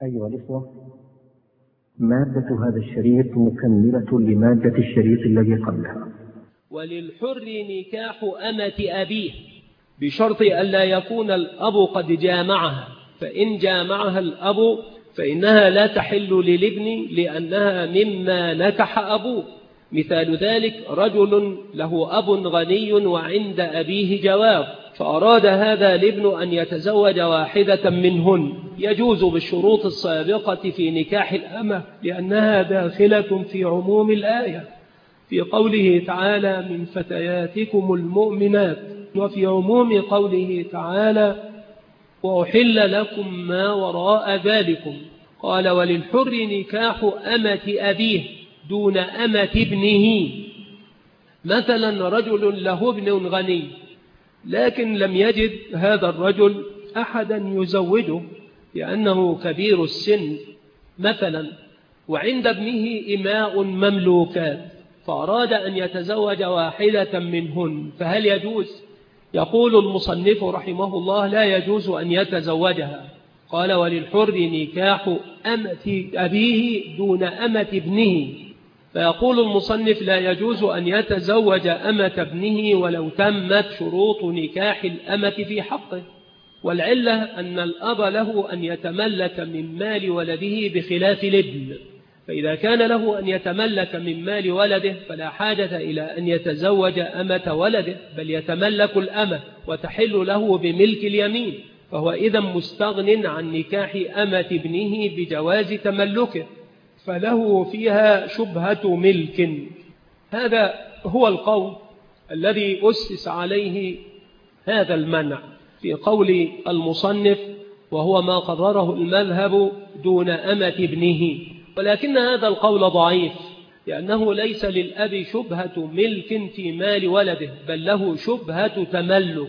أيها الإخوة، مادة هذا الشريط مكملة لمادة الشريط الذي قبلها. وللحر نكاح أمة أبيه بشرط ألا يكون الأب قد جامعها، فإن جامعها الأب فإنها لا تحل للابن لأنها مما نكح أبوه. مثال ذلك رجل له أب غني وعند أبيه جواب، فأراد هذا الابن أن يتزوج واحدة منهن، يجوز بالشروط السابقة في نكاح الأمة لأنها داخلة في عموم الآية في قوله تعالى من فتياتكم المؤمنات، وفي عموم قوله تعالى وأحل لكم ما وراء ذلكم. قال وللحر نكاح أمة أبيه دون أمة ابنه. مثلا رجل له ابن غني لكن لم يجد هذا الرجل أحدا يزوجه لأنه كبير السن مثلا، وعند ابنه إماء مملوكات، فأراد أن يتزوج واحدة منهن، فهل يجوز؟ يقول المصنف رحمه الله لا يجوز أن يتزوجها. قال وللحر نكاح أمة أبيه دون أمة ابنه، فيقول المصنف لا يجوز أن يتزوج أمة ابنه ولو تمت شروط نكاح الأمة في حقه، والعلة أن الأب له أن يتملك من مال ولده بخلاف الابن، فإذا كان له أن يتملك من مال ولده فلا حاجة إلى أن يتزوج أمة ولده، بل يتملك الأمة وتحل له بملك اليمين، فهو إذا مستغن عن نكاح أمة ابنه بجواز تملكه، فله فيها شبهة ملك. هذا هو القول الذي أسس عليه هذا المنع في قول المصنف، وهو ما قرره المذهب دون أمة ابنه، ولكن هذا القول ضعيف لأنه ليس للأب شبهة ملك في مال ولده، بل له شبهة تملك،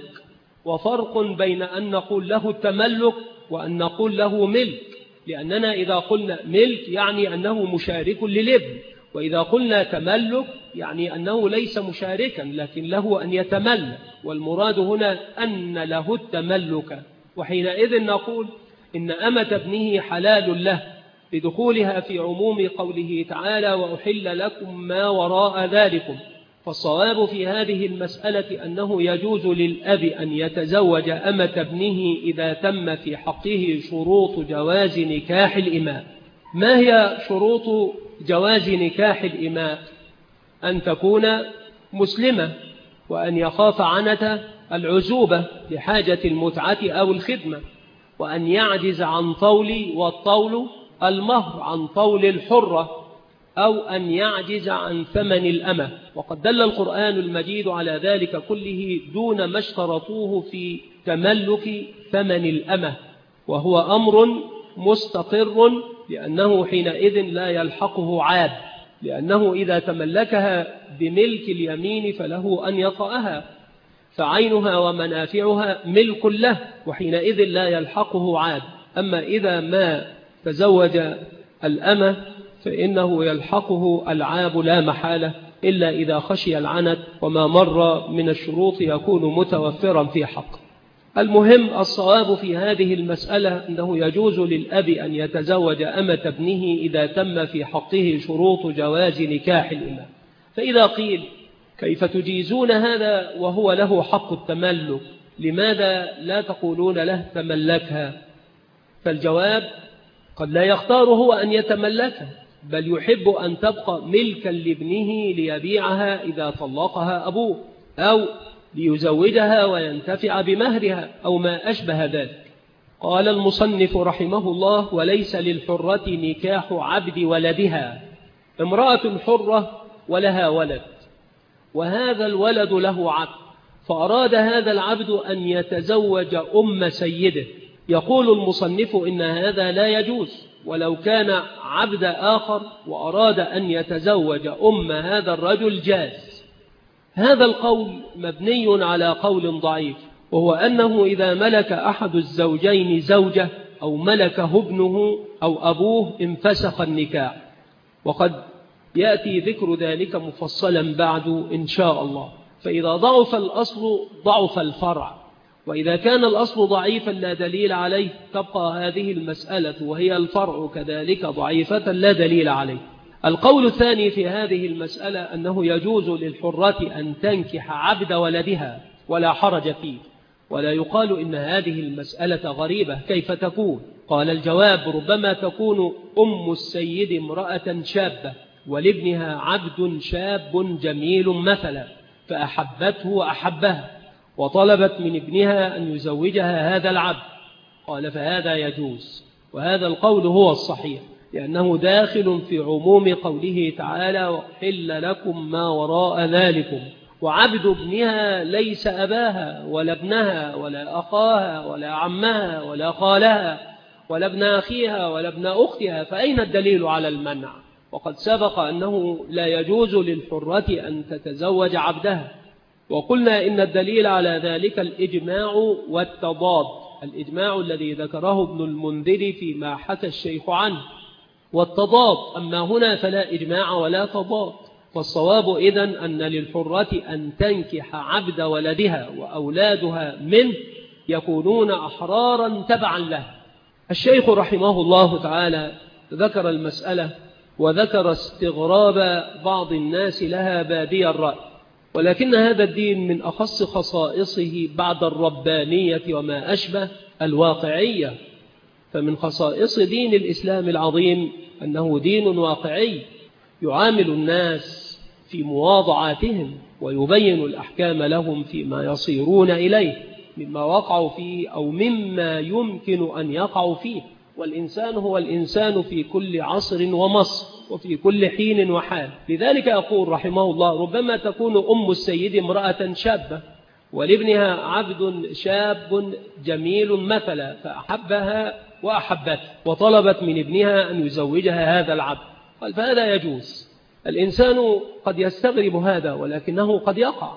وفرق بين أن نقول له التملك وأن نقول له ملك، لأننا إذا قلنا ملك يعني أنه مشارك للابن، وإذا قلنا تملك يعني أنه ليس مشاركا لكن له أن يتملك، والمراد هنا أن له التملك، وحينئذ نقول إن أمة ابنه حلال له لدخولها في عموم قوله تعالى وأحل لكم ما وراء ذلكم. فالصواب في هذه المسألة أنه يجوز للأب أن يتزوج أمة ابنه إذا تم في حقه شروط جواز نكاح الإماء. ما هي شروط جواز نكاح الإماء؟ أن تكون مسلمة، وأن يخاف عنة العزوبة لحاجة المتعة أو الخدمة، وأن يعجز عن طول، والطول المهر، عن طول الحرة، أو أن يعجز عن ثمن الأمة. وقد دل القرآن المجيد على ذلك كله دون ما اشترطوه في تملك ثمن الأمة، وهو أمر مستقر لأنه حينئذ لا يلحقه عاب، لأنه إذا تملكها بملك اليمين فله أن يطأها، فعينها ومنافعها ملك له، وحينئذ لا يلحقه عاب. أما إذا ما تزوج الأمة فإنه يلحقه العاب لا محالة، إلا إذا خشي العنت، وما مر من الشروط يكون متوفرا في حق. المهم الصواب في هذه المسألة أنه يجوز للأب أن يتزوج أمة ابنه إذا تم في حقه شروط جواز نكاح الإماء. فإذا قيل كيف تجيزون هذا وهو له حق التملك، لماذا لا تقولون له تملكها؟ فالجواب قد لا يختار هو أن يتملكها، بل يحب أن تبقى ملكا لابنه ليبيعها إذا طلقها أبوه، أو ليزوجها وينتفع بمهرها، أو ما أشبه ذلك. قال المصنف رحمه الله وليس للحرة نكاح عبد ولدها. امرأة حرة ولها ولد، وهذا الولد له عبد، فأراد هذا العبد أن يتزوج أم سيده، يقول المصنف إن هذا لا يجوز، ولو كان عبد آخر وأراد أن يتزوج أم هذا الرجل جاز. هذا القول مبني على قول ضعيف، وهو أنه إذا ملك أحد الزوجين زوجة أو ملكه ابنه أو أبوه انفسخ النكاح، وقد يأتي ذكر ذلك مفصلا بعد إن شاء الله. فإذا ضعف الأصل ضعف الفرع، وإذا كان الأصل ضعيفا لا دليل عليه تبقى هذه المسألة وهي الفرع كذلك ضعيفة لا دليل عليه. القول الثاني في هذه المسألة أنه يجوز للحرة أن تنكح عبد ولدها ولا حرج فيه، ولا يقال إن هذه المسألة غريبة كيف تكون؟ قال الجواب: ربما تكون أم السيد امرأة شابة ولابنها عبد شاب جميل مثلا، فأحبته وأحبها وطلبت من ابنها أن يزوجها هذا العبد. قال: فهذا يجوز، وهذا القول هو الصحيح، لأنه داخل في عموم قوله تعالى: وحل لكم ما وراء ذلكم. وعبد ابنها ليس أباها ولا ابنها ولا أخاها ولا عمها ولا خالها ولا ابن أخيها ولا ابن أختها، فأين الدليل على المنع؟ وقد سبق أنه لا يجوز للحرة أن تتزوج عبدها، وقلنا إن الدليل على ذلك الإجماع والتضاد، الإجماع الذي ذكره ابن المنذر فيما حكى الشيخ عنه، والتضاد أما هنا فلا إجماع ولا تضاد. فالصواب إذن أن للحرة أن تنكح عبد ولدها وأولادها منه يكونون أحرارا تبعا له. الشيخ رحمه الله تعالى ذكر المسألة وذكر استغراب بعض الناس لها بادي الرأي، ولكن هذا الدين من أخص خصائصه بعد الربانية وما أشبه الواقعية. فمن خصائص دين الإسلام العظيم أنه دين واقعي يعامل الناس في مواضعاتهم ويبين الأحكام لهم فيما يصيرون إليه مما وقعوا فيه أو مما يمكن أن يقعوا فيه. والإنسان هو الإنسان في كل عصر ومصر وفي كل حين وحال. لذلك يقول رحمه الله: ربما تكون أم السيد امرأة شابة ولابنها عبد شاب جميل مثلا، فأحبها وأحبته وطلبت من ابنها أن يزوجها هذا العبد. قال: فهذا يجوز. الإنسان قد يستغرب هذا ولكنه قد يقع،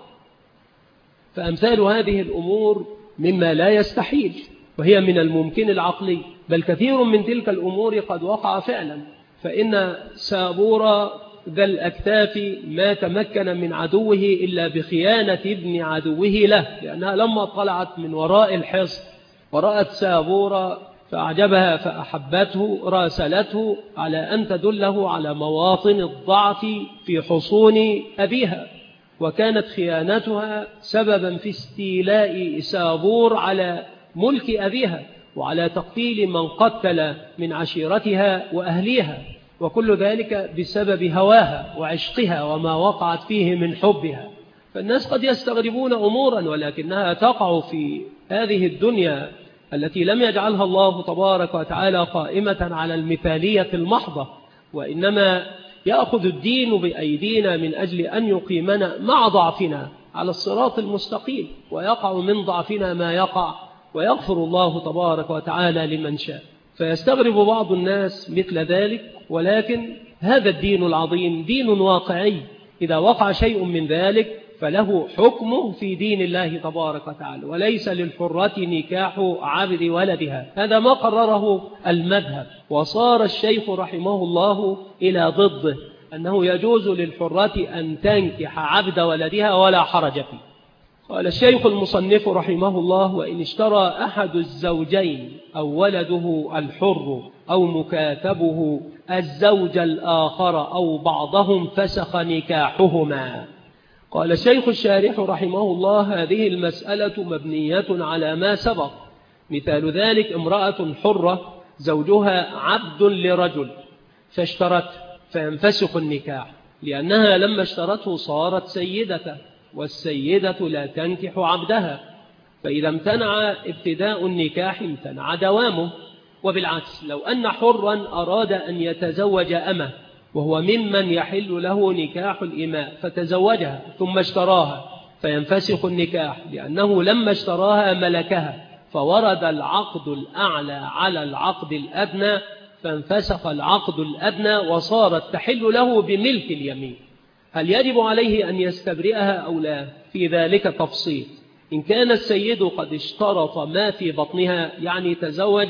فأمثال هذه الأمور مما لا يستحيل، وهي من الممكن العقلي، بل كثير من تلك الأمور قد وقع فعلا. فإن سابور ذا الأكتاف ما تمكن من عدوه إلا بخيانة ابن عدوه له، لأنها لما طلعت من وراء الحصن ورأت سابور فأعجبها فأحبته راسلته على أن تدله على مواطن الضعف في حصون أبيها، وكانت خيانتها سببا في استيلاء سابور على ملك أبيها وعلى تقتيل من قتل من عشيرتها وأهليها، وكل ذلك بسبب هواها وعشقها وما وقعت فيه من حبها. فالناس قد يستغربون أمورا ولكنها تقع في هذه الدنيا التي لم يجعلها الله تبارك وتعالى قائمة على المثالية المحضة، وإنما يأخذ الدين بأيدينا من أجل أن يقيمنا مع ضعفنا على الصراط المستقيم، ويقع من ضعفنا ما يقع، ويغفر الله تبارك وتعالى لمن شاء. فيستغرب بعض الناس مثل ذلك، ولكن هذا الدين العظيم دين واقعي، إذا وقع شيء من ذلك فله حكمه في دين الله تبارك وتعالى، وليس للحرة نكاح عبد ولدها. هذا ما قرره المذهب، وصار الشيخ رحمه الله إلى ضده، أنه يجوز للحرة أن تنكح عبد ولدها ولا حرج فيه. قال الشيخ المصنف رحمه الله: وإن اشترى أحد الزوجين أو ولده الحر أو مكاتبه الزوج الآخر أو بعضهم فسخ نكاحهما. قال الشيخ الشارح رحمه الله: هذه المسألة مبنية على ما سبق. مثال ذلك: امرأة حرة زوجها عبد لرجل فاشترته فينفسخ النكاح، لأنها لما اشترته صارت سيدة، والسيدة لا تنكح عبدها، فإذا امتنع ابتداء النكاح امتنع دوامه. وبالعكس، لو أن حرا أراد أن يتزوج أمه وهو ممن يحل له نكاح الإماء فتزوجها ثم اشتراها فينفسخ النكاح، لأنه لما اشتراها ملكها، فورد العقد الأعلى على العقد الأدنى فانفسخ العقد الأدنى وصارت تحل له بملك اليمين. هل يجب عليه أن يستبرئها أو لا؟ في ذلك تفصيل. إن كان السيد قد اشترط ما في بطنها، يعني تزوج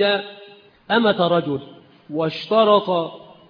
أمة رجل واشترط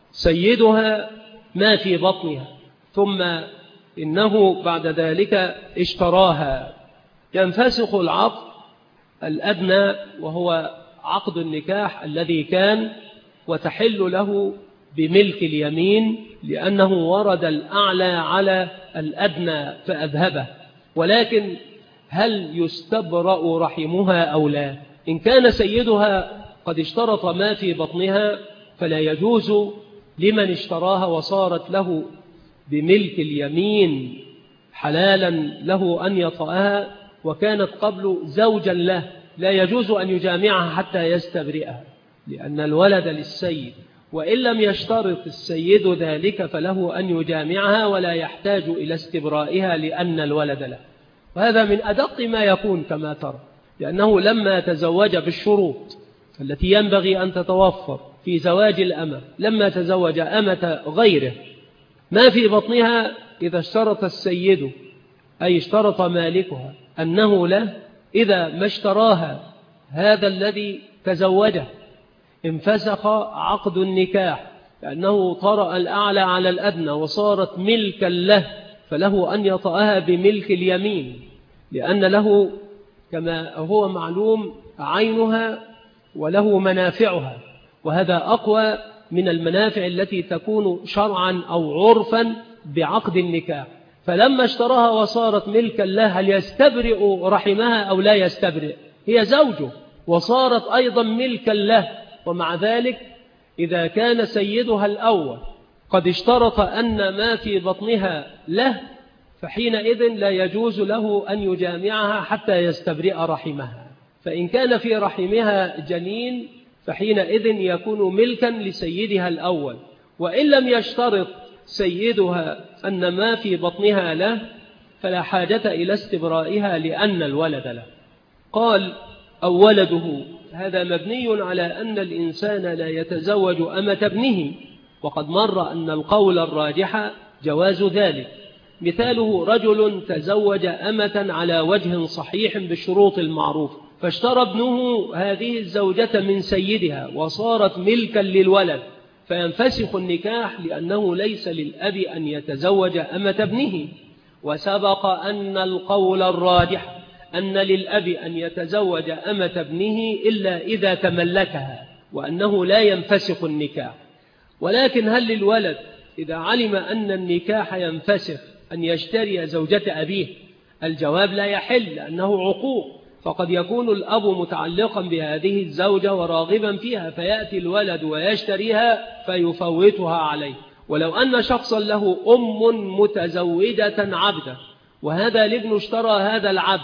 سيدها ما في بطنها، ثم إنه بعد ذلك اشتراها، ينفسخ العقد الأدنى وهو عقد النكاح الذي كان، وتحل له بملك اليمين لأنه ورد الأعلى على الأدنى فأذهبه. ولكن هل يستبرأ رحمها أو لا؟ إن كان سيدها قد اشترط ما في بطنها فلا يجوز لمن اشتراها وصارت له بملك اليمين حلالا له أن يطأها، وكانت قبل زوجا له، لا يجوز أن يجامعها حتى يستبرئها، لأن الولد للسيد، وإن لم يشترط السيد ذلك فله أن يجامعها ولا يحتاج إلى استبرائها لأن الولد له. وهذا من أدق ما يكون كما ترى، لأنه لما تزوج بالشروط التي ينبغي أن تتوفر في زواج الأمة، لما تزوج أمة غيره ما في بطنها، إذا اشترط السيد أي اشترط مالكها أنه له، إذا ما اشتراها هذا الذي تزوجه انفسخ عقد النكاح، لأنه طرأ الأعلى على الأدنى وصارت ملكا له، فله أن يطأها بملك اليمين، لأن له كما هو معلوم عينها وله منافعها، وهذا أقوى من المنافع التي تكون شرعا أو عرفا بعقد النكاح. فلما اشتراها وصارت ملكا له، هل يستبرئ رحمها أو لا يستبرئ؟ هي زوجه وصارت أيضا ملكا له. ومع ذلك إذا كان سيدها الأول قد اشترط أن ما في بطنها له، فحينئذ لا يجوز له أن يجامعها حتى يستبرئ رحمها. فإن كان في رحمها جنين فحينئذ يكون ملكا لسيدها الأول، وإن لم يشترط سيدها أن ما في بطنها له فلا حاجة إلى استبرائها لأن الولد له. قال أو ولده، هذا مبني على أن الإنسان لا يتزوج أمة ابنه، وقد مر أن القول الراجح جواز ذلك. مثاله رجل تزوج أمة على وجه صحيح بالشروط المعروفة، فاشترى ابنه هذه الزوجة من سيدها وصارت ملكا للولد، فينفسخ النكاح لأنه ليس للأب أن يتزوج أمة ابنه. وسبق أن القول الراجح أن للأب أن يتزوج أمة ابنه إلا إذا تملكها، وأنه لا ينفسخ النكاح. ولكن هل للولد إذا علم أن النكاح ينفسخ أن يشتري زوجة أبيه؟ الجواب لا يحل، لأنه عقوق، فقد يكون الأب متعلقا بهذه الزوجة وراغبا فيها، فيأتي الولد ويشتريها فيفوتها عليه. ولو أن شخصا له أم متزوجة عبدا، وهذا الابن اشترى هذا العبد،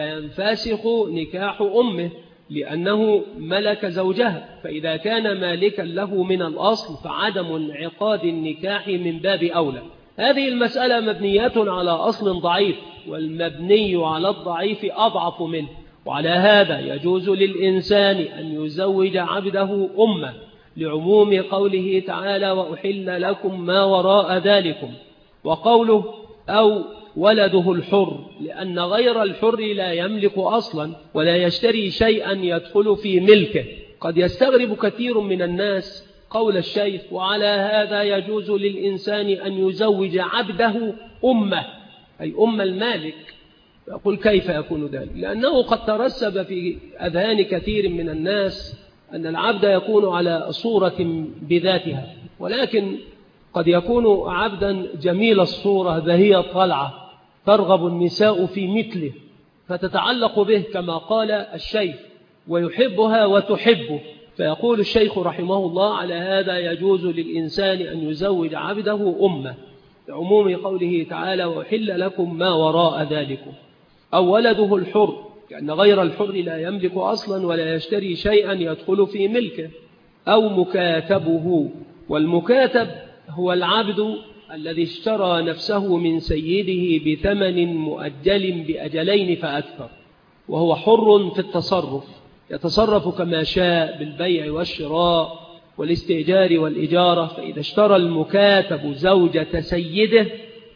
فينفسخ نكاح أمه لأنه ملك زوجها، فإذا كان مالكا له من الأصل فعدم انعقاد النكاح من باب أولى. هذه المسألة مبنية على أصل ضعيف، والمبني على الضعيف أضعف منه، وعلى هذا يجوز للإنسان أن يزوج عبده أمه، لعموم قوله تعالى وأحل لكم ما وراء ذلكم، وقوله أو ولده الحر، لأن غير الحر لا يملك أصلا ولا يشتري شيئا يدخل في ملكه. قد يستغرب كثير من الناس قول الشيخ وعلى هذا يجوز للإنسان أن يزوج عبده أمه، أي أم المالك. يقول كيف يكون ذلك؟ لأنه قد ترسب في أذهان كثير من الناس أن العبد يكون على صورة بذاتها، ولكن قد يكون عبدا جميل الصورة بهي الطلعة ترغب النساء في مثله فتتعلق به كما قال الشيخ ويحبها وتحبه. فيقول الشيخ رحمه الله على هذا يجوز للإنسان أن يزوج عبده أمه، لعموم قوله تعالى وأحل لكم ما وراء ذلكم. أو ولده الحر، لأن غير الحر لا يملك أصلا ولا يشتري شيئا يدخل في ملكه. أو مكاتبه، والمكاتب هو العبد الذي اشترى نفسه من سيده بثمن مؤجل بأجلين فأكثر، وهو حر في التصرف، يتصرف كما شاء بالبيع والشراء والاستئجار والإجارة. فإذا اشترى المكاتب زوجة سيده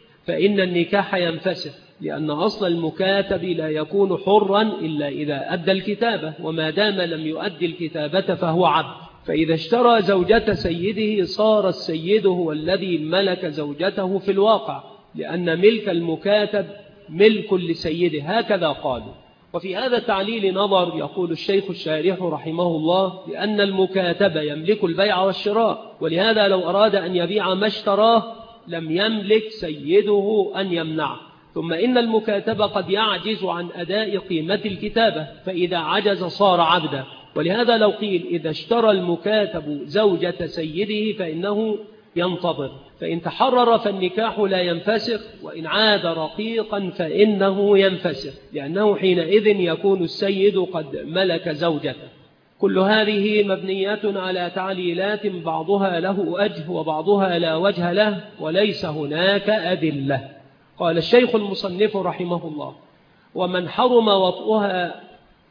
فإن النكاح ينفسخ، لأن أصل المكاتب لا يكون حرا إلا إذا أدى الكتابة، وما دام لم يؤدي الكتابة فهو عبد. فإذا اشترى زوجة سيده صار السيد هو الذي ملك زوجته في الواقع، لأن ملك المكاتب ملك لسيده، هكذا قالوا. وفي هذا التعليل نظر. يقول الشيخ الشارح رحمه الله لأن المكاتب يملك البيع والشراء، ولهذا لو أراد أن يبيع ما اشتراه لم يملك سيده أن يمنعه. ثم إن المكاتب قد يعجز عن أداء قيمة الكتابة، فإذا عجز صار عبدا. ولهذا لو قيل إذا اشترى المكاتب زوجة سيده فإنه ينتظر، فإن تحرر فالنكاح لا ينفسخ، وإن عاد رقيقا فإنه ينفسخ، لأنه حينئذ يكون السيد قد ملك زوجته. كل هذه مبنيات على تعليلات بعضها له وجه وبعضها لا وجه له، وليس هناك أدلة. قال الشيخ المصنف رحمه الله: ومن حرم وطئها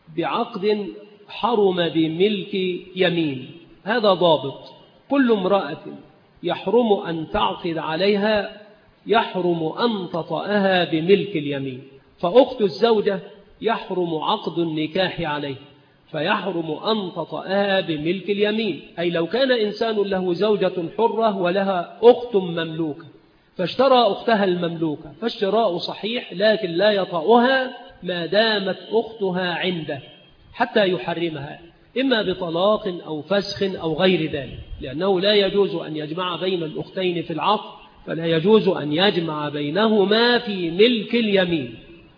بعقد حرم بملك يمين. هذا ضابط. كل امرأة يحرم أن تعقد عليها يحرم أن تطأها بملك اليمين. فأخت الزوجة يحرم عقد النكاح عليه، فيحرم أن تطأها بملك اليمين. أي لو كان إنسان له زوجة حرة ولها أخت مملوكة فاشترى أختها المملوكة، فاشتراء صحيح، لكن لا يطأها ما دامت أختها عنده حتى يحرمها، إما بطلاق أو فسخ أو غير ذلك، لأنه لا يجوز أن يجمع بين الأختين في العقد، فلا يجوز أن يجمع بينهما في ملك اليمين.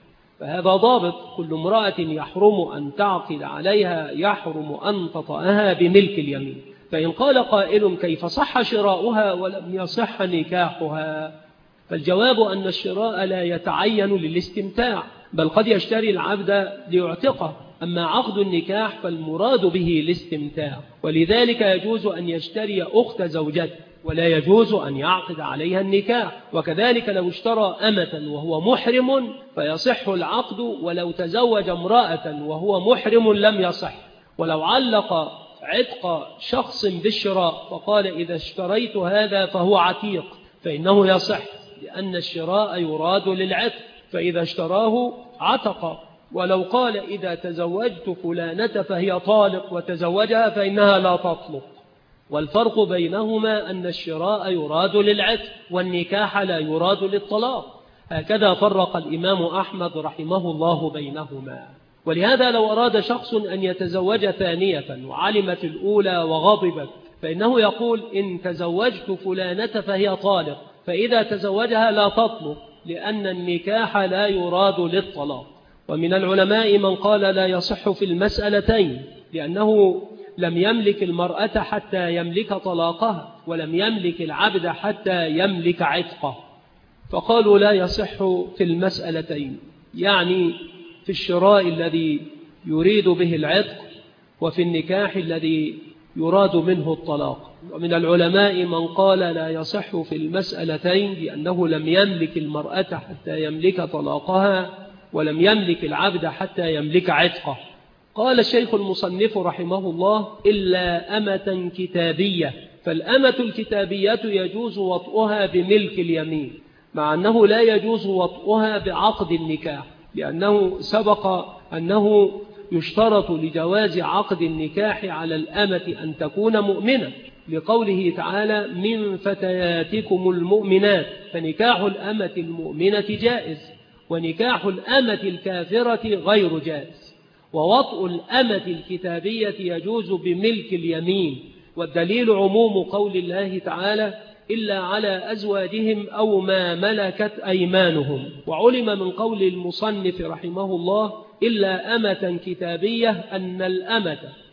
فهذا ضابط. كل امرأة يحرم أن تعقد عليها يحرم أن تطأها بملك اليمين. فإن قال قائل: كيف صح شراؤها ولم يصح نكاحها؟ فالجواب أن الشراء لا يتعين للاستمتاع، بل قد يشتري العبد ليعتقه. أما عقد النكاح فالمراد به الاستمتاع، ولذلك يجوز أن يشتري أخت زوجته ولا يجوز أن يعقد عليها النكاح. وكذلك لو اشترى أمة وهو محرم فيصح العقد، ولو تزوج امرأة وهو محرم لم يصح. ولو علق عتق شخص بالشراء فقال: إذا اشتريت هذا فهو عتيق، فإنه يصح، لأن الشراء يراد للعتق، فإذا اشتراه عتق. ولو قال: إذا تزوجت فلانة فهي طالق وتزوجها فإنها لا تطلق. والفرق بينهما أن الشراء يراد للعتق والنكاح لا يراد للطلاق. هكذا فرق الإمام أحمد رحمه الله بينهما. ولهذا لو أراد شخص أن يتزوج ثانية وعلمت الأولى وغضبت فإنه يقول: إن تزوجت فلانة فهي طالق، فإذا تزوجها لا تطلق، لأن النكاح لا يراد للطلاق. ومن العلماء من قال لا يصح في المسألتين، لأنه لم يملك المرأة حتى يملك طلاقها، ولم يملك العبد حتى يملك عتقه، فقالوا لا يصح في المسألتين، يعني في الشراء الذي يريد به العتق وفي النكاح الذي يراد منه الطلاق. ومن العلماء من قال لا يصح في المسألتين لأنه لم يملك المرأة حتى يملك طلاقها، ولم يملك العبد حتى يملك عتقه. قال الشيخ المصنف رحمه الله: إلا أمة كتابية. فالأمة الكتابية يجوز وطئها بملك اليمين، مع أنه لا يجوز وطئها بعقد النكاح، لأنه سبق أنه يشترط لجواز عقد النكاح على الأمة أن تكون مؤمنة، لقوله تعالى: من فتياتكم المؤمنات، فنكاح الأمة المؤمنة جائز، ونكاح الأمة الكافرة غير جائز. ووطء الأمة الكتابية يجوز بملك اليمين، والدليل عموم قول الله تعالى: إلا على أزواجهم أو ما ملكت أيمانهم. وعلم من قول المصنف رحمه الله: إلا أمة كتابية، أن الأمة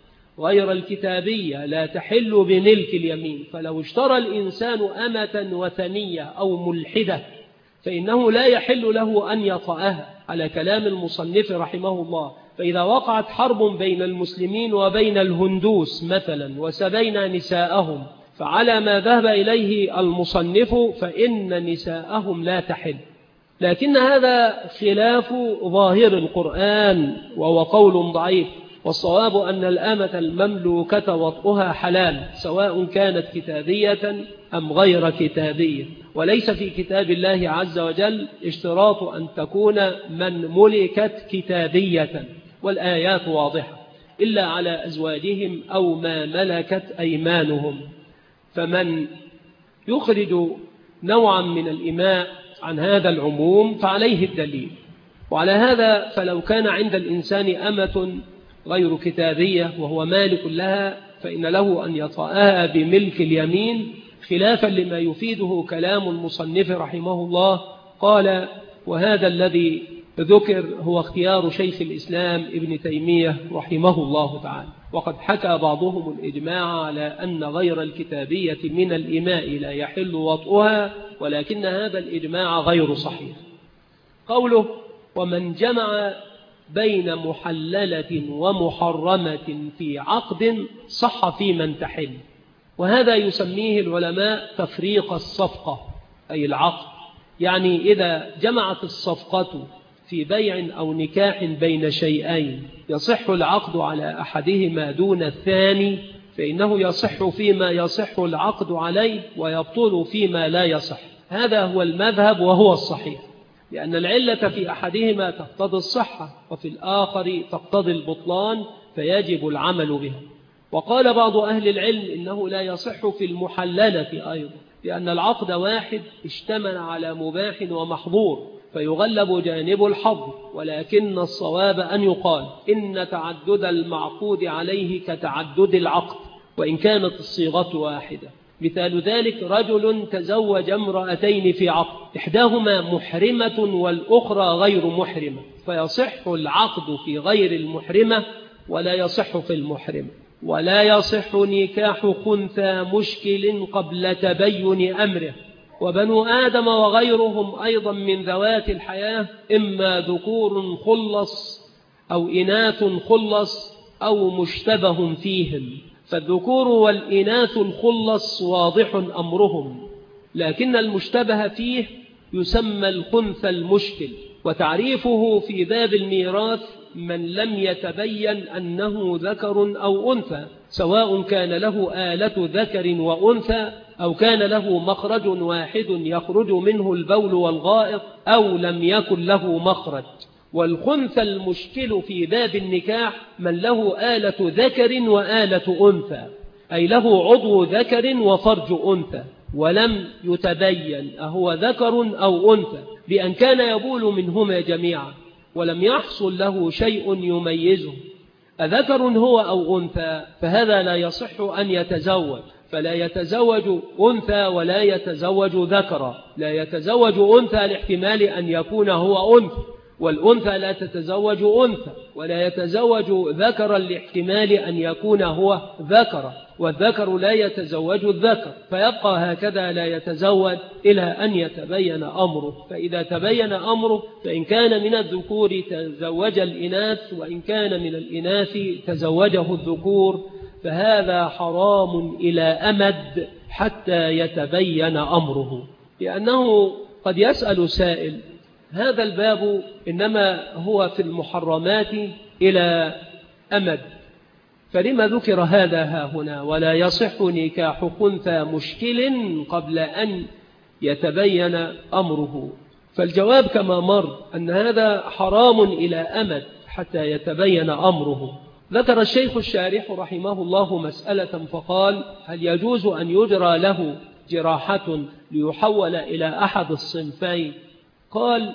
غير الكتابية لا تحل بملك اليمين. فلو اشترى الإنسان أمة وثنية أو ملحدة فإنه لا يحل له أن يطأها، على كلام المصنف رحمه الله. فإذا وقعت حرب بين المسلمين وبين الهندوس مثلا وسبينا نساءهم، فعلى ما ذهب إليه المصنف فإن نساءهم لا تحل. لكن هذا خلاف ظاهر القرآن وهو قول ضعيف، والصواب أن الأمة المملوكة وطئها حلال، سواء كانت كتابية أم غير كتابية. وليس في كتاب الله عز وجل اشتراط أن تكون من ملكت كتابية، والآيات واضحة: إلا على أزواجهم أو ما ملكت أيمانهم. فمن يخرج نوعا من الإماء عن هذا العموم فعليه الدليل. وعلى هذا فلو كان عند الإنسان أمة غير كتابية وهو مالك لها فإن له أن يطأها بملك اليمين، خلافا لما يفيده كلام المصنف رحمه الله. قال: وهذا الذي ذكر هو اختيار شيخ الإسلام ابن تيمية رحمه الله تعالى. وقد حكى بعضهم الإجماع على أن غير الكتابية من الإماء لا يحل وطئها، ولكن هذا الإجماع غير صحيح. قوله: ومن جمع بين محللة ومحرمة في عقد صح في من تحل. وهذا يسميه العلماء تفريق الصفقة، أي العقد. يعني إذا جمعت الصفقة في بيع أو نكاح بين شيئين يصح العقد على أحدهما دون الثاني، فإنه يصح فيما يصح العقد عليه ويبطل فيما لا يصح. هذا هو المذهب وهو الصحيح، لأن العلة في أحدهما تقتضي الصحة وفي الآخر تقتضي البطلان، فيجب العمل بها. وقال بعض أهل العلم إنه لا يصح في المحللة أيضا، لأن العقد واحد اشتمل على مباح ومحظور، فيغلب جانب الحظ. ولكن الصواب أن يقال إن تعدد المعقود عليه كتعدد العقد وإن كانت الصيغة واحدة. مثال ذلك: رجل تزوج امرأتين في عقد، إحداهما محرمة والأخرى غير محرمة، فيصح العقد في غير المحرمة ولا يصح في المحرمة. ولا يصح نكاح خنثى مشكل قبل تبين أمره. وبنو آدم وغيرهم أيضا من ذوات الحياة إما ذكور خلص أو إناث خلص أو مشتبه فيهم، فالذكور والإناث الخلص واضح أمرهم، لكن المشتبه فيه يسمى الخنثى المشكل. وتعريفه في باب الميراث: من لم يتبين أنه ذكر أو أنثى، سواء كان له آلة ذكر وأنثى أو كان له مخرج واحد يخرج منه البول والغائط أو لم يكن له مخرج. والخنثى المشكل في باب النكاح من له آلة ذكر وآلة أنثى، أي له عضو ذكر وفرج أنثى ولم يتبين أهو ذكر أو أنثى، بأن كان يبول منهما جميعا ولم يحصل له شيء يميزه أذكر هو أو أنثى، فهذا لا يصح أن يتزوج. فلا يتزوج أنثى ولا يتزوج ذكرا. لا يتزوج أنثى لاحتمال أن يكون هو أنثى، والأنثى لا تتزوج أنثى، ولا يتزوج ذكرا لاحتمال أن يكون هو ذكرا، والذكر لا يتزوج الذكر، فيبقى هكذا لا يتزوج إلى أن يتبين أمره. فإذا تبين أمره فإن كان من الذكور تزوج الإناث، وإن كان من الإناث تزوجه الذكور، فهذا حرام إلى أمد حتى يتبين أمره. لأنه قد يسأل سائل: هذا الباب إنما هو في المحرمات إلى أمد، فلما ذكر هذا ها هنا ولا يصح نكاح خنثى مشكل قبل أن يتبين أمره؟ فالجواب كما مر أن هذا حرام إلى أمد حتى يتبين أمره. ذكر الشيخ الشارح رحمه الله مسألة فقال: هل يجوز أن يجرى له جراحة ليحول إلى أحد الصنفين؟ قال: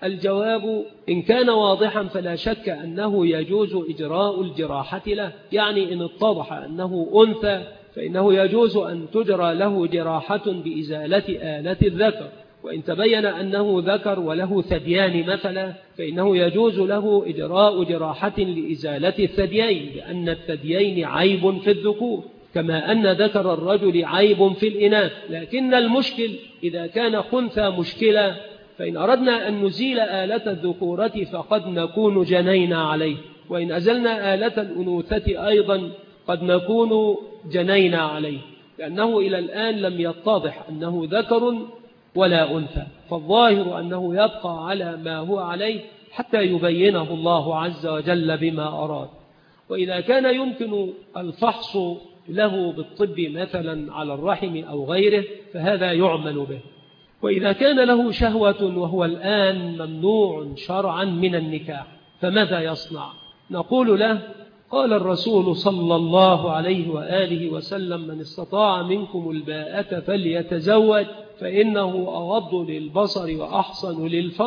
الجواب إن كان واضحا فلا شك أنه يجوز إجراء الجراحة له، يعني إن اتضح أنه أنثى فإنه يجوز أن تجرى له جراحة بإزالة آلة الذكر، وإن تبين أنه ذكر وله ثديان مثلا فإنه يجوز له إجراء جراحة لإزالة الثديين، لأن الثديين عيب في الذكور كما أن ذكر الرجل عيب في الإناث. لكن المشكل إذا كان خنثى مشكلة، فإن أردنا أن نزيل آلة الذكورة فقد نكون جنينا عليه، وإن أزلنا آلة الأنوثة أيضا قد نكون جنينا عليه، لأنه إلى الآن لم يتضح أنه ذكر ولا أنثى، فالظاهر أنه يبقى على ما هو عليه حتى يبينه الله عز وجل بما أراد. وإذا كان يمكن الفحص له بالطب مثلا على الرحم أو غيره فهذا يعمل به. وإذا كان له شهوة وهو الآن ممنوع شرعا من النكاح فماذا يصنع؟ نقول له: قال الرسول صلى الله عليه وآله وسلم: من استطاع منكم الباءة فليتزوج فإنه أغض للبصر وأحصن للفرج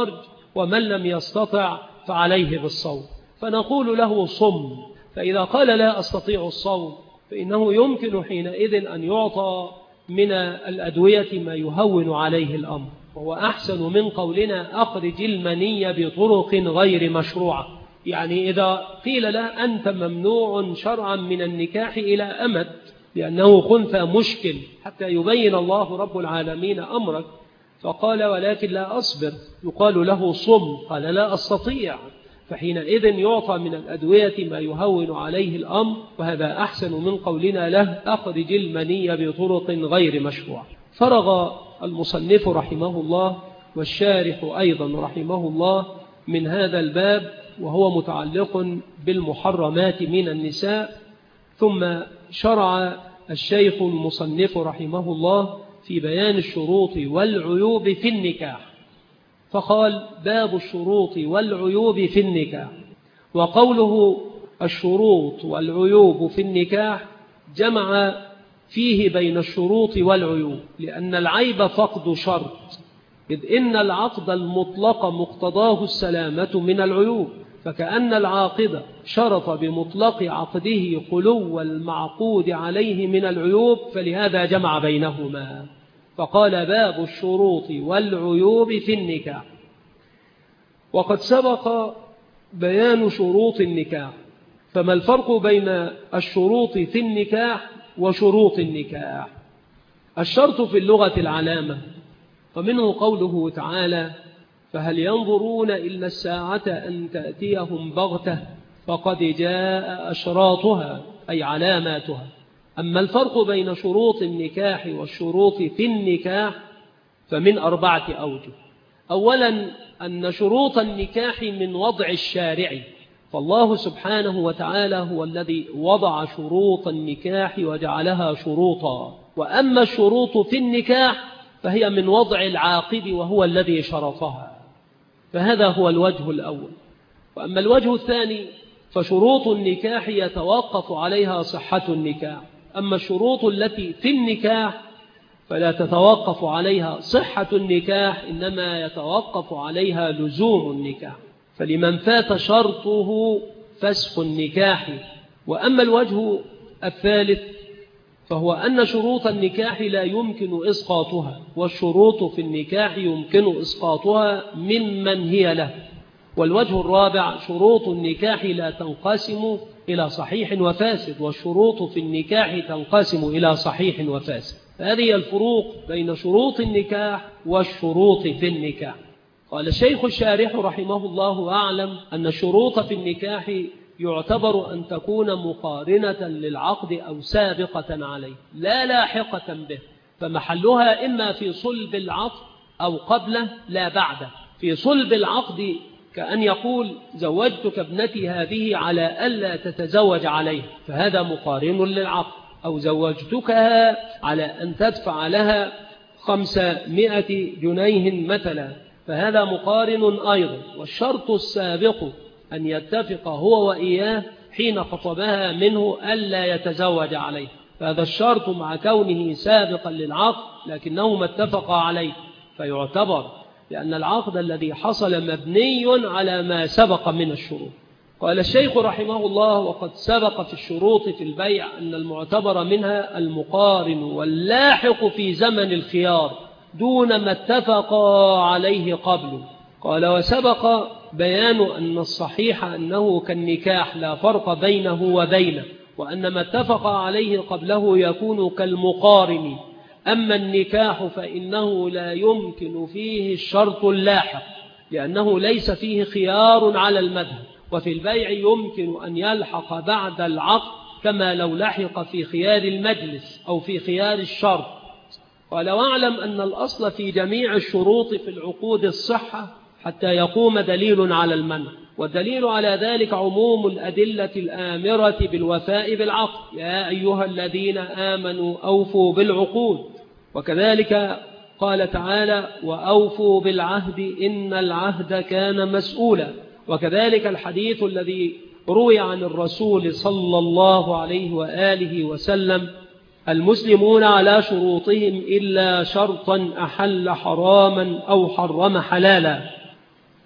ومن لم يستطع فعليه بالصوم، فنقول له صم. فإذا قال لا أستطيع الصوم فإنه يمكن حينئذ أن يعطى من الأدوية ما يهون عليه الأمر، وهو أحسن من قولنا أخرج المني بطرق غير مشروعة. يعني إذا قيل له أنت ممنوع شرعا من النكاح إلى أمد لأنه خنثى مشكل حتى يبين الله رب العالمين أمرك، فقال ولكن لا أصبر، يقال له صم، قال لا أستطيع، فحينئذ يعطى من الأدوية ما يهون عليه الأمر، وهذا أحسن من قولنا له أخرج المني بطرق غير مشروع. فرغ المصنف رحمه الله والشارح أيضا رحمه الله من هذا الباب، وهو متعلق بالمحرمات من النساء. ثم شرع الشيخ المصنف رحمه الله في بيان الشروط والعيوب في النكاح، فقال باب الشروط والعيوب في النكاح. وقوله الشروط والعيوب في النكاح جمع فيه بين الشروط والعيوب، لأن العيب فقد شرط، إذ إن العقد المطلق مقتضاه السلامة من العيوب، فكأن العاقد شرط بمطلق عقده خلو المعقود عليه من العيوب، فلهذا جمع بينهما فقال باب الشروط والعيوب في النكاح. وقد سبق بيان شروط النكاح، فما الفرق بين الشروط في النكاح وشروط النكاح؟ الشرط في اللغة العلامة، ومنه قوله تعالى فهل ينظرون إلا الساعة أن تأتيهم بغتة فقد جاء أشراطها أي علاماتها. أما الفرق بين شروط النكاح والشروط في النكاح فمن 4 أوجه. أولا أن شروط النكاح من وضع الشارع، فالله سبحانه وتعالى هو الذي وضع شروط النكاح وجعلها شروطا، وأما الشروط في النكاح فهي من وضع العاقد وهو الذي شرطها، فهذا هو الوجه الأول. وأما الوجه الثاني فشروط النكاح يتوقف عليها صحة النكاح، أما الشروط التي في النكاح فلا تتوقف عليها صحة النكاح، إنما يتوقف عليها لزوم النكاح، فلمن فات شرطه فسخ النكاح. وأما الوجه الثالث فهو أن شروط النكاح لا يمكن إسقاطها، والشروط في النكاح يمكن إسقاطها ممن هي له. والوجه الرابع شروط النكاح لا تنقسم إلى صحيح وفاسد، والشروط في النكاح تنقسم إلى صحيح وفاسد. هذه الفروق بين شروط النكاح والشروط في النكاح. قال الشيخ الشارح رحمه الله أعلم أن الشروط في النكاح يعتبر أن تكون مقارنة للعقد أو سابقة عليه لا لاحقة به، فمحلها إما في صلب العقد أو قبله لا بعده. في صلب العقد كأن يقول زوجتك ابنتي هذه على ألا تتزوج عليه، فهذا مقارن للعقد، أو زوجتكها على أن تدفع لها 500 جنيه مثلا، فهذا مقارن أيضا. والشرط السابق أن يتفق هو وإياه حين خطبها منه ألا يتزوج عليه، فهذا الشرط مع كونه سابقا للعقد لكنهما اتفقا عليه فيعتبر، لأن العقد الذي حصل مبني على ما سبق من الشروط. قال الشيخ رحمه الله وقد سبق في الشروط في البيع أن المعتبر منها المقارن واللاحق في زمن الخيار دون ما اتفق عليه قبله. قال وسبق بيان أن الصحيح أنه كالنكاح لا فرق بينه وبينه، وأن ما اتفق عليه قبله يكون كالمقارن. أما النكاح فإنه لا يمكن فيه الشرط اللاحق لأنه ليس فيه خيار على المذهب، وفي البيع يمكن أن يلحق بعد العقد كما لو لحق في خيار المجلس أو في خيار الشرط. قال واعلم أن الأصل في جميع الشروط في العقود الصحة حتى يقوم دليل على المنع، والدليل على ذلك عموم الأدلة الآمرة بالوفاء بالعقد، يا أيها الذين آمنوا أوفوا بالعقود. وكذلك قال تعالى وأوفوا بالعهد إن العهد كان مسؤولا. وكذلك الحديث الذي روي عن الرسول صلى الله عليه وآله وسلم المسلمون على شروطهم إلا شرطا أحل حراما أو حرم حلالا.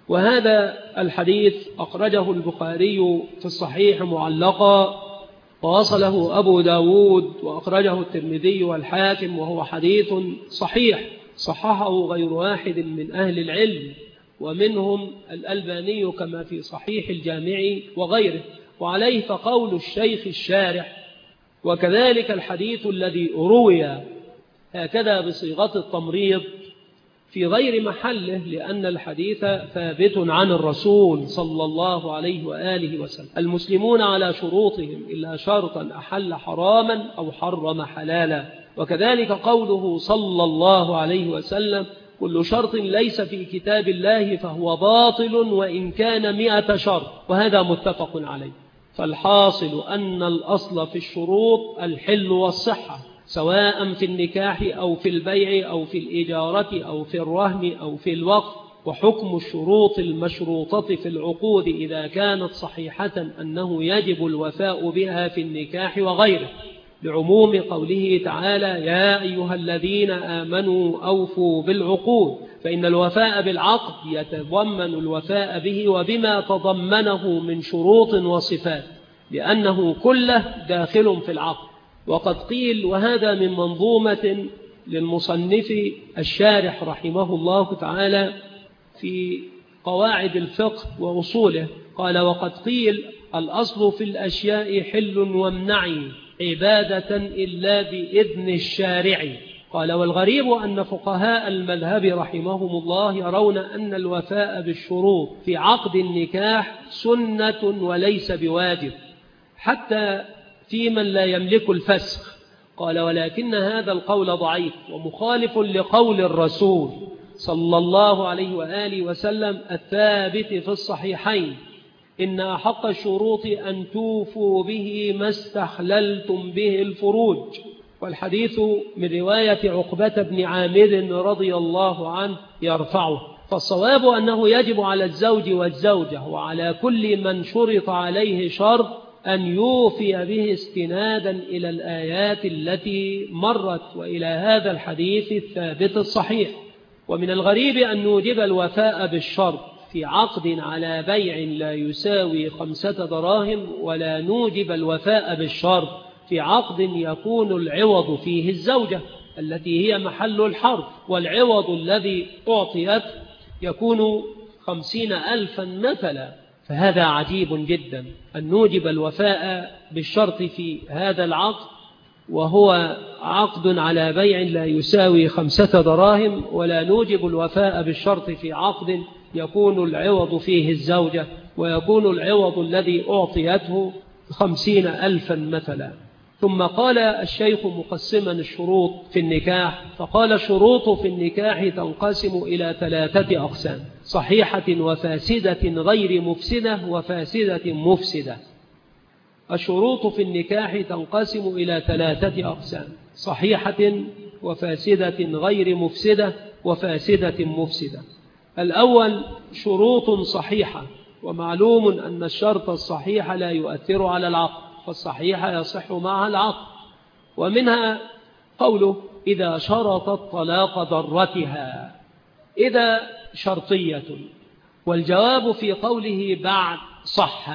وهذا الحديث أخرجه البخاري في الصحيح معلقا، ووصله أبو داود، وأخرجه الترمذي والحاكم، وهو حديث صحيح صححه غير واحد من أهل العلم، ومنهم الألباني كما في صحيح الجامع وغيره. وعليه فقول الشيخ الشارح: وكذلك الحديث الذي روي هكذا بصيغة التمريض في غير محله، لأن الحديث ثابت عن الرسول صلى الله عليه وآله وسلم: المسلمون على شروطهم إلا شرطا أحل حراما أو حرم حلالا. وكذلك قوله صلى الله عليه وسلم: كل شرط ليس في كتاب الله فهو باطل وإن كان 100 شرط، وهذا متفق عليه. فالحاصل أن الأصل في الشروط الحل والصحة، سواء في النكاح أو في البيع أو في الإجارة أو في الرهن أو في الوقف. وحكم الشروط المشروطة في العقود إذا كانت صحيحة أنه يجب الوفاء بها في النكاح وغيره، لعموم قوله تعالى: يا أيها الذين آمنوا أوفوا بالعقود، فإن الوفاء بالعقد يتضمن الوفاء به وبما تضمنه من شروط وصفات، لأنه كله داخل في العقد. وقد قيل، وهذا من منظومة للمصنف الشارح رحمه الله تعالى في قواعد الفقه وأصوله، قال: وقد قيل الأصل في الأشياء حل وامنعي عبادة إلا بإذن الشارع. قال: والغريب أن فقهاء المذهب رحمهم الله يرون أن الوفاء بالشروط في عقد النكاح سنة وليس بواجب، حتى في من لا يملك الفسخ. قال: ولكن هذا القول ضعيف ومخالف لقول الرسول صلى الله عليه وآله وسلم الثابت في الصحيحين: إن أحق الشروط أن توفوا به ما استحللتم به الفروج. والحديث من رواية عقبة بن عامر رضي الله عنه يرفعه. فالصواب أنه يجب على الزوج والزوجة وعلى كل من شرط عليه شرط أن يوفي به استنادا إلى الآيات التي مرت وإلى هذا الحديث الثابت الصحيح. ومن الغريب أن نوجب الوفاء بالشرط في عقد على بيع لا يساوي 5 دراهم، ولا نوجب الوفاء بالشرط في عقد يكون العوض فيه الزوجة التي هي محل الحرف، والعوض الذي أعطيت يكون 50,000 مثلا. فهذا عجيب جدا أن نوجب الوفاء بالشرط في هذا العقد وهو عقد على بيع لا يساوي 5 دراهم، ولا نوجب الوفاء بالشرط في عقد يكون العوض فيه الزوجة ويكون العوض الذي أعطيته 50,000 مثلا. ثم قال الشيخ مقسما الشروط في النكاح، فقال: الشروط في النكاح تنقسم إلى 3 أقسام: صحيحة وفاسدة غير مفسدة وفاسدة مفسدة. الشروط في النكاح تنقسم إلى 3 أقسام: صحيحة وفاسدة غير مفسدة وفاسدة مفسدة. الأول شروط صحيحة، ومعلوم أن الشرط الصحيح لا يؤثر على العقد، فالصحيح يصح معها العقد. ومنها قوله: إذا شرطت طلاق ضرتها، إذا شرطية، والجواب في قوله بعد صح.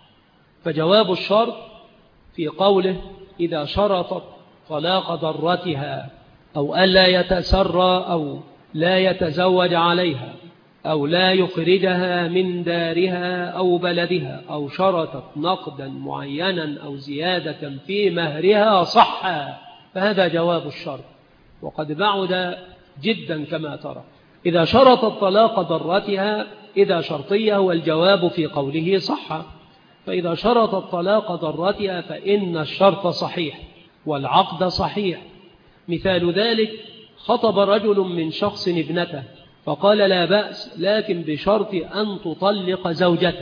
فجواب الشرط في قوله: إذا شرطت طلاق ضرتها، أو ألا يتسرى أو لا يتزوج عليها أو لا يخرجها من دارها أو بلدها، أو شرطت نقدا معينا أو زيادة في مهرها صح. فهذا جواب الشرط، وقد بعد جدا كما ترى. إذا شرطت طلاق ضرتها إذا شرطية، والجواب في قوله صح. فإذا شرطت طلاق ضرتها فإن الشرط صحيح والعقد صحيح. مثال ذلك: خطب رجل من شخص ابنته فقال: لا بأس، لكن بشرط أن تطلق زوجته.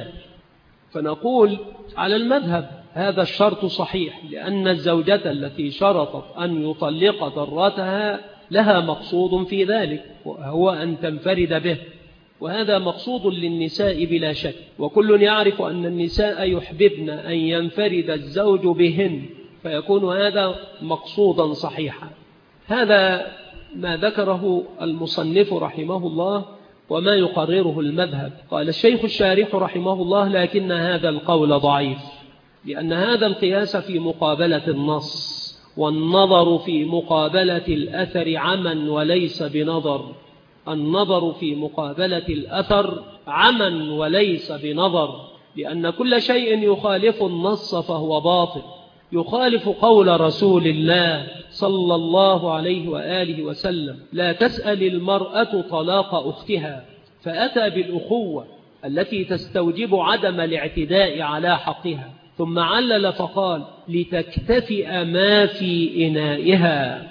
فنقول على المذهب هذا الشرط صحيح، لأن الزوجة التي شرطت أن يطلق ضرتها لها مقصود في ذلك، وهو أن تنفرد به، وهذا مقصود للنساء بلا شك، وكل يعرف أن النساء يحببن أن ينفرد الزوج بهن، فيكون هذا مقصودا صحيحا. هذا ما ذكره المصنف رحمه الله، وما يقرره المذهب. قال الشيخ الشارح رحمه الله: لكن هذا القول ضعيف، لأن هذا القياس في مقابلة النص، والنظر في مقابلة الأثر عمى وليس بنظر. النظر في مقابلة الأثر عمى وليس بنظر، لأن كل شيء يخالف النص فهو باطل، يخالف قول رسول الله صلى الله عليه وآله وسلم: لا تسأل المرأة طلاق أختها، فأتى بالأخوة التي تستوجب عدم الاعتداء على حقها، ثم علل فقال: لتكتفئ ما في إنائها،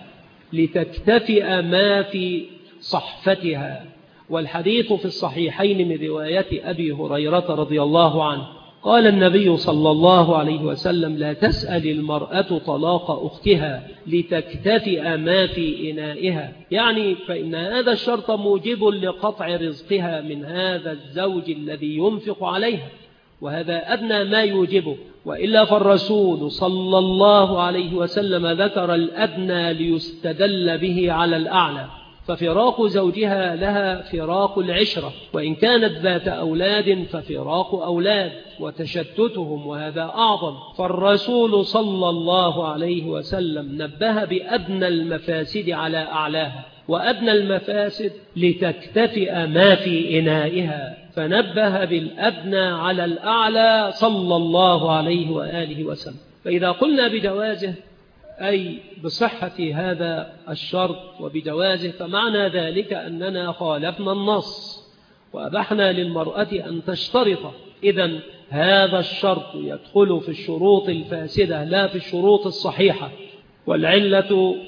لتكتفئ ما في صحفتها. والحديث في الصحيحين من رواية أبي هريرة رضي الله عنه قال النبي صلى الله عليه وسلم: لا تسأل المرأة طلاق أختها لتكتفئ ما في إنائها، يعني فإن هذا الشرط موجب لقطع رزقها من هذا الزوج الذي ينفق عليها، وهذا أدنى ما يوجبه، وإلا فالرسول صلى الله عليه وسلم ذكر الأدنى ليستدل به على الأعلى. ففراق زوجها لها فراق العشرة، وإن كانت ذات أولاد ففراق أولاد وتشتتهم، وهذا أعظم. فالرسول صلى الله عليه وسلم نبه بأدنى المفاسد على أعلاها، وأدنى المفاسد لتكتفئ ما في إنائها، فنبه بالأدنى على الأعلى صلى الله عليه وآله وسلم. فإذا قلنا بجوازه أي بصحة هذا الشرط وبجوازه، فمعنى ذلك أننا خالفنا النص وأبحنا للمرأة أن تشترط. إذن هذا الشرط يدخل في الشروط الفاسدة لا في الشروط الصحيحة، والعلة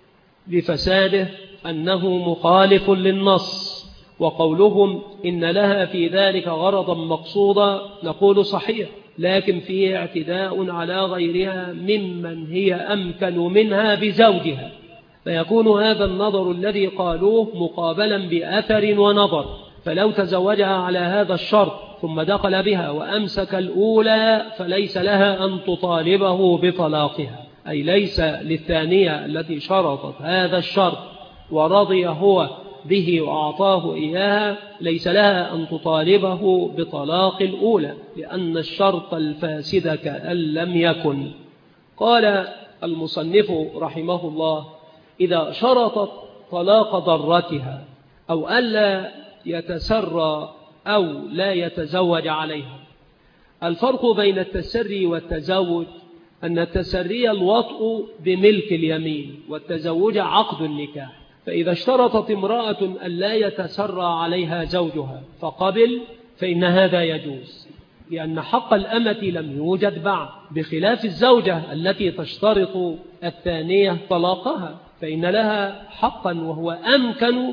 بفساده أنه مخالف للنص. وقولهم إن لها في ذلك غرضا مقصودا نقول صحيح، لكن فيه اعتداء على غيرها ممن هي أمكن منها بزوجها، فيكون هذا النظر الذي قالوه مقابلا بأثر ونظر. فلو تزوجها على هذا الشرط ثم دخل بها وأمسك الأولى فليس لها أن تطالبه بطلاقها، أي ليس للثانية التي شرطت هذا الشرط ورضي هو به وأعطاه إياها ليس لها أن تطالبه بطلاق الأولى، لأن الشرط الفاسد كأن لم يكن. قال المصنف رحمه الله: إذا شرطت طلاق ضرتها أو ألا يتسرى أو لا يتزوج عليها. الفرق بين التسري والتزوج أن التسري الوطء بملك اليمين، والتزوج عقد النكاح. فإذا اشترطت امرأة أن لا يتسرى عليها زوجها فقبل فإن هذا يجوز، لأن حق الأمة لم يوجد بعد، بخلاف الزوجة التي تشترط الثانية طلاقها، فإن لها حقا وهو أمكن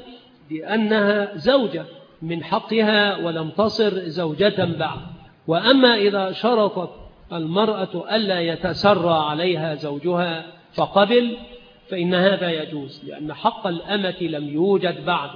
لأنها زوجة من حقها ولم تصر زوجة بعد. وأما إذا شرطت المرأة ألا يتسرى عليها زوجها فقبل فإن هذا يجوز، لأن حق الأمة لم يوجد بعد،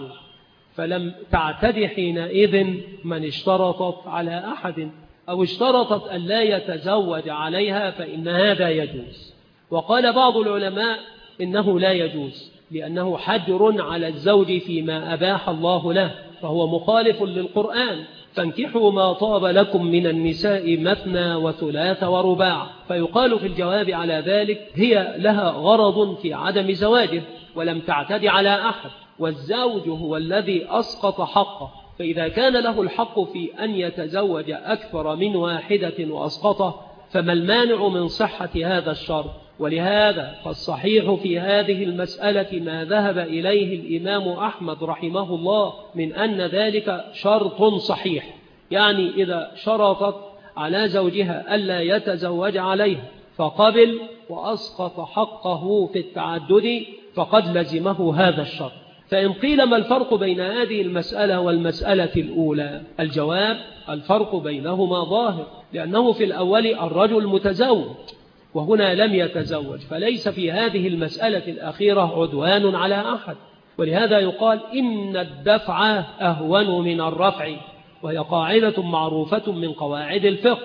فلم تعتد حينئذ من اشترطت على أحد أو اشترطت أن لا يتزوج عليها، فإن هذا يجوز. وقال بعض العلماء إنه لا يجوز، لأنه حجر على الزوج فيما أباح الله له، فهو مخالف للقرآن: فانكحوا ما طاب لكم من النساء مثنى وثلاث ورباع. فيقال في الجواب على ذلك: هي لها غرض في عدم زواجه ولم تعتد على أحد، والزوج هو الذي أسقط حقه، فإذا كان له الحق في أن يتزوج أكثر من واحدة وأسقطه فما المانع من صحة هذا الشرط؟ ولهذا فالصحيح في هذه المسألة ما ذهب إليه الإمام أحمد رحمه الله من أن ذلك شرط صحيح، يعني إذا شرطت على زوجها ألا يتزوج عليها فقبل وأسقط حقه في التعدد فقد لزمه هذا الشرط. فإن قيل ما الفرق بين هذه المسألة والمسألة الأولى؟ الجواب: الفرق بينهما ظاهر، لأنه في الأول الرجل متزوج وهنا لم يتزوج، فليس في هذه المسألة الأخيرة عدوان على أحد، ولهذا يقال إن الدفع أهون من الرفع، وهي قاعدة معروفة من قواعد الفقه،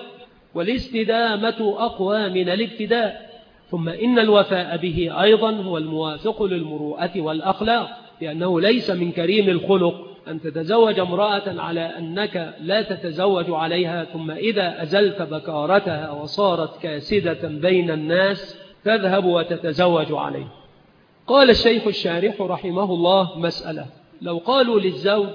والاستدامة أقوى من الابتداء. ثم إن الوفاء به أيضا هو الموافق للمروءة والأخلاق، لأنه ليس من كريم الخلق أن تتزوج امرأة على أنك لا تتزوج عليها، ثم إذا أزلت بكارتها وصارت كاسدة بين الناس تذهب وتتزوج عليه. قال الشيخ الشارح رحمه الله: مسألة، لو قالوا للزوج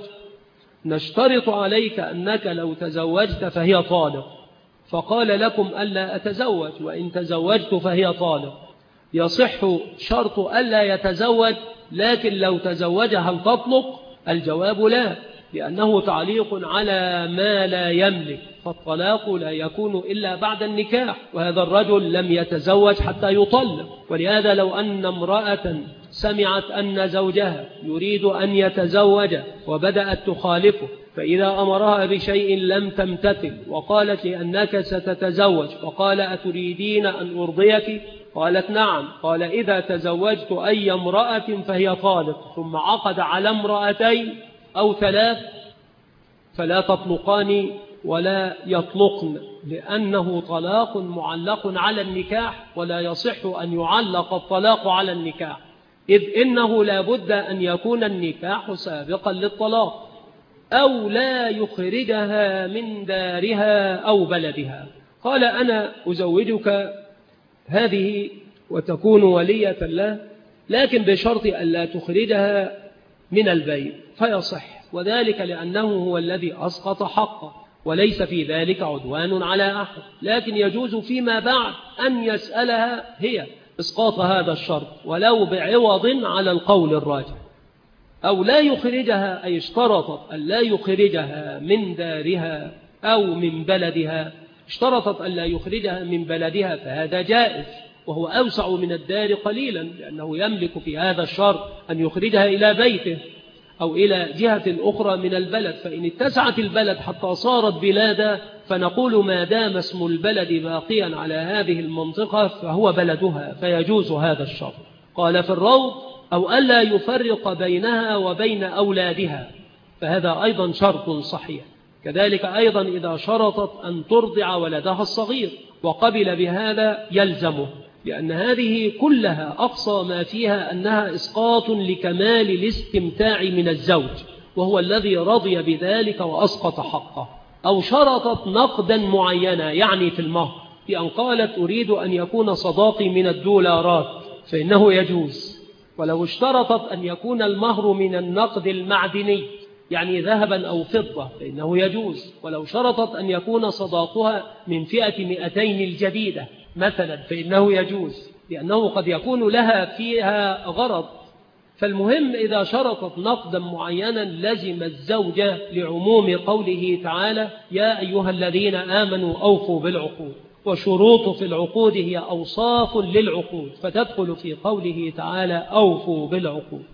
نشترط عليك أنك لو تزوجت فهي طالق، فقال لكم ألا أتزوج، وإن تزوجت فهي طالق، يصح شرط ألا يتزوج، لكن لو تزوج هل تطلق؟ الجواب لا، لأنه تعليق على ما لا يملك، فالطلاق لا يكون إلا بعد النكاح، وهذا الرجل لم يتزوج حتى يطلق. ولهذا لو أن امرأة سمعت أن زوجها يريد أن يتزوج وبدأت تخالفه، فإذا أمرها بشيء لم تمتثل وقالت لأنك ستتزوج، وقال أتريدين أن أرضيك؟ قالت نعم. قال إذا تزوجت أي امرأة فهي طالق، ثم عقد على امرأتين أو ثلاث فلا تطلقان ولا يطلقن، لأنه طلاق معلق على النكاح، ولا يصح أن يعلق الطلاق على النكاح، إذ إنه لا بد أن يكون النكاح سابقا للطلاق، أو لا يخرجها من دارها أو بلدها. قال أنا أزوجك هذه وتكون ولية له، لكن بشرط ألا تخرجها من البيت، فيصح، وذلك لأنه هو الذي أسقط حقه، وليس في ذلك عدوان على أحد، لكن يجوز فيما بعد أن يسألها هي إسقاط هذا الشرط ولو بعوض على القول الراجح. أو لا يخرجها، أي اشترطت أن لا يخرجها من دارها أو من بلدها، اشترطت أن لا يخرجها من بلدها، فهذا جائز، وهو أوسع من الدار قليلا، لأنه يملك في هذا الشرط أن يخرجها إلى بيته أو إلى جهة أخرى من البلد. فإن اتسعت البلد حتى صارت بلادا، فنقول ما دام اسم البلد باقيا على هذه المنطقة فهو بلدها، فيجوز هذا الشرط. قال في الروض: أو ألا يفرق بينها وبين أولادها، فهذا أيضا شرط صحيح. كذلك أيضا إذا شرطت أن ترضع ولدها الصغير وقبل بهذا يلزمه، لأن هذه كلها أقصى ما فيها أنها إسقاط لكمال الاستمتاع من الزوج، وهو الذي رضي بذلك وأسقط حقه. أو شرطت نقدا معينا، يعني في المهر، بأن قالت أريد أن يكون صداقي من الدولارات، فإنه يجوز. ولو اشترطت أن يكون المهر من النقد المعدني، يعني ذهبا أو فضة، فإنه يجوز. ولو شرطت أن يكون صداقها من فئة 200 الجديدة مثلا، فإنه يجوز، لأنه قد يكون لها فيها غرض. فالمهم إذا شرطت نقدا معينا لزم الزوجة لعموم قوله تعالى: يا أيها الذين آمنوا أوفوا بالعقود. وشروط في العقود هي أوصاف للعقود، فتدخل في قوله تعالى: أوفوا بالعقود.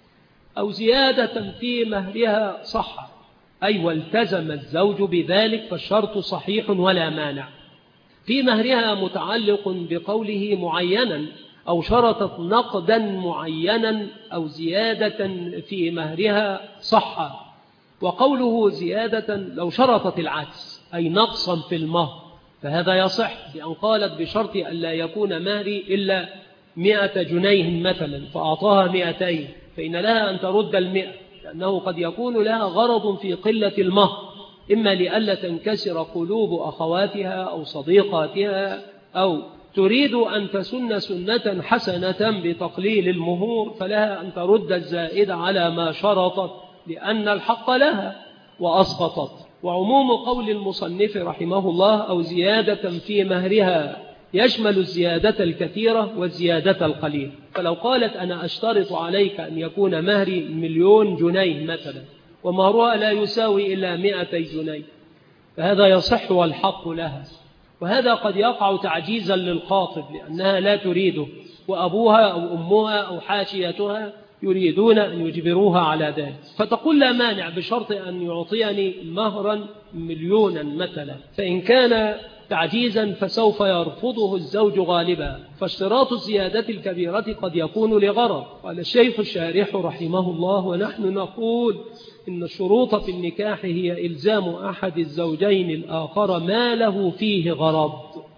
أو زيادة في مهرها صح، أي والتزم الزوج بذلك، فالشرط صحيح ولا مانع. في مهرها متعلق بقوله معينا، أو شرطت نقدا معينا أو زيادة في مهرها صح. وقوله زيادة لو شرطت العكس، أي نقصا في المهر، فهذا يصح، بأن قالت بشرط أن لا يكون مهري إلا 100 جنيه مثلا، فأعطاها 200، فإن لها أن ترد 100، لأنه قد يكون لها غرض في قلة المهر، إما لئلا تنكسر قلوب أخواتها أو صديقاتها، أو تريد أن تسن سنة حسنة بتقليل المهور، فلها أن ترد الزائد على ما شرطت، لأن الحق لها وأسقطت. وعموم قول المصنف رحمه الله: أو زيادة في مهرها، يشمل الزيادة الكثيرة والزيادة القليلة. فلو قالت أنا أشترط عليك أن يكون مهري 1,000,000 جنيه مثلا، ومهرها لا يساوي إلا 200 جنيه، فهذا يصح والحق لها. وهذا قد يقع تعجيزا للخاطب، لأنها لا تريده، وأبوها أو أمها أو حاشيتها يريدون أن يجبروها على ذلك، فتقول لا مانع بشرط أن يعطيني مهرا 1,000,000 مثلا. فإن كان تعجيزا فسوف يرفضه الزوج غالبا، فاشتراط الزيادة الكبيرة قد يكون لغرض. قال الشيخ الشارح رحمه الله: ونحن نقول إن الشروط في النكاح هي إلزام أحد الزوجين الآخر ما له فيه غرض.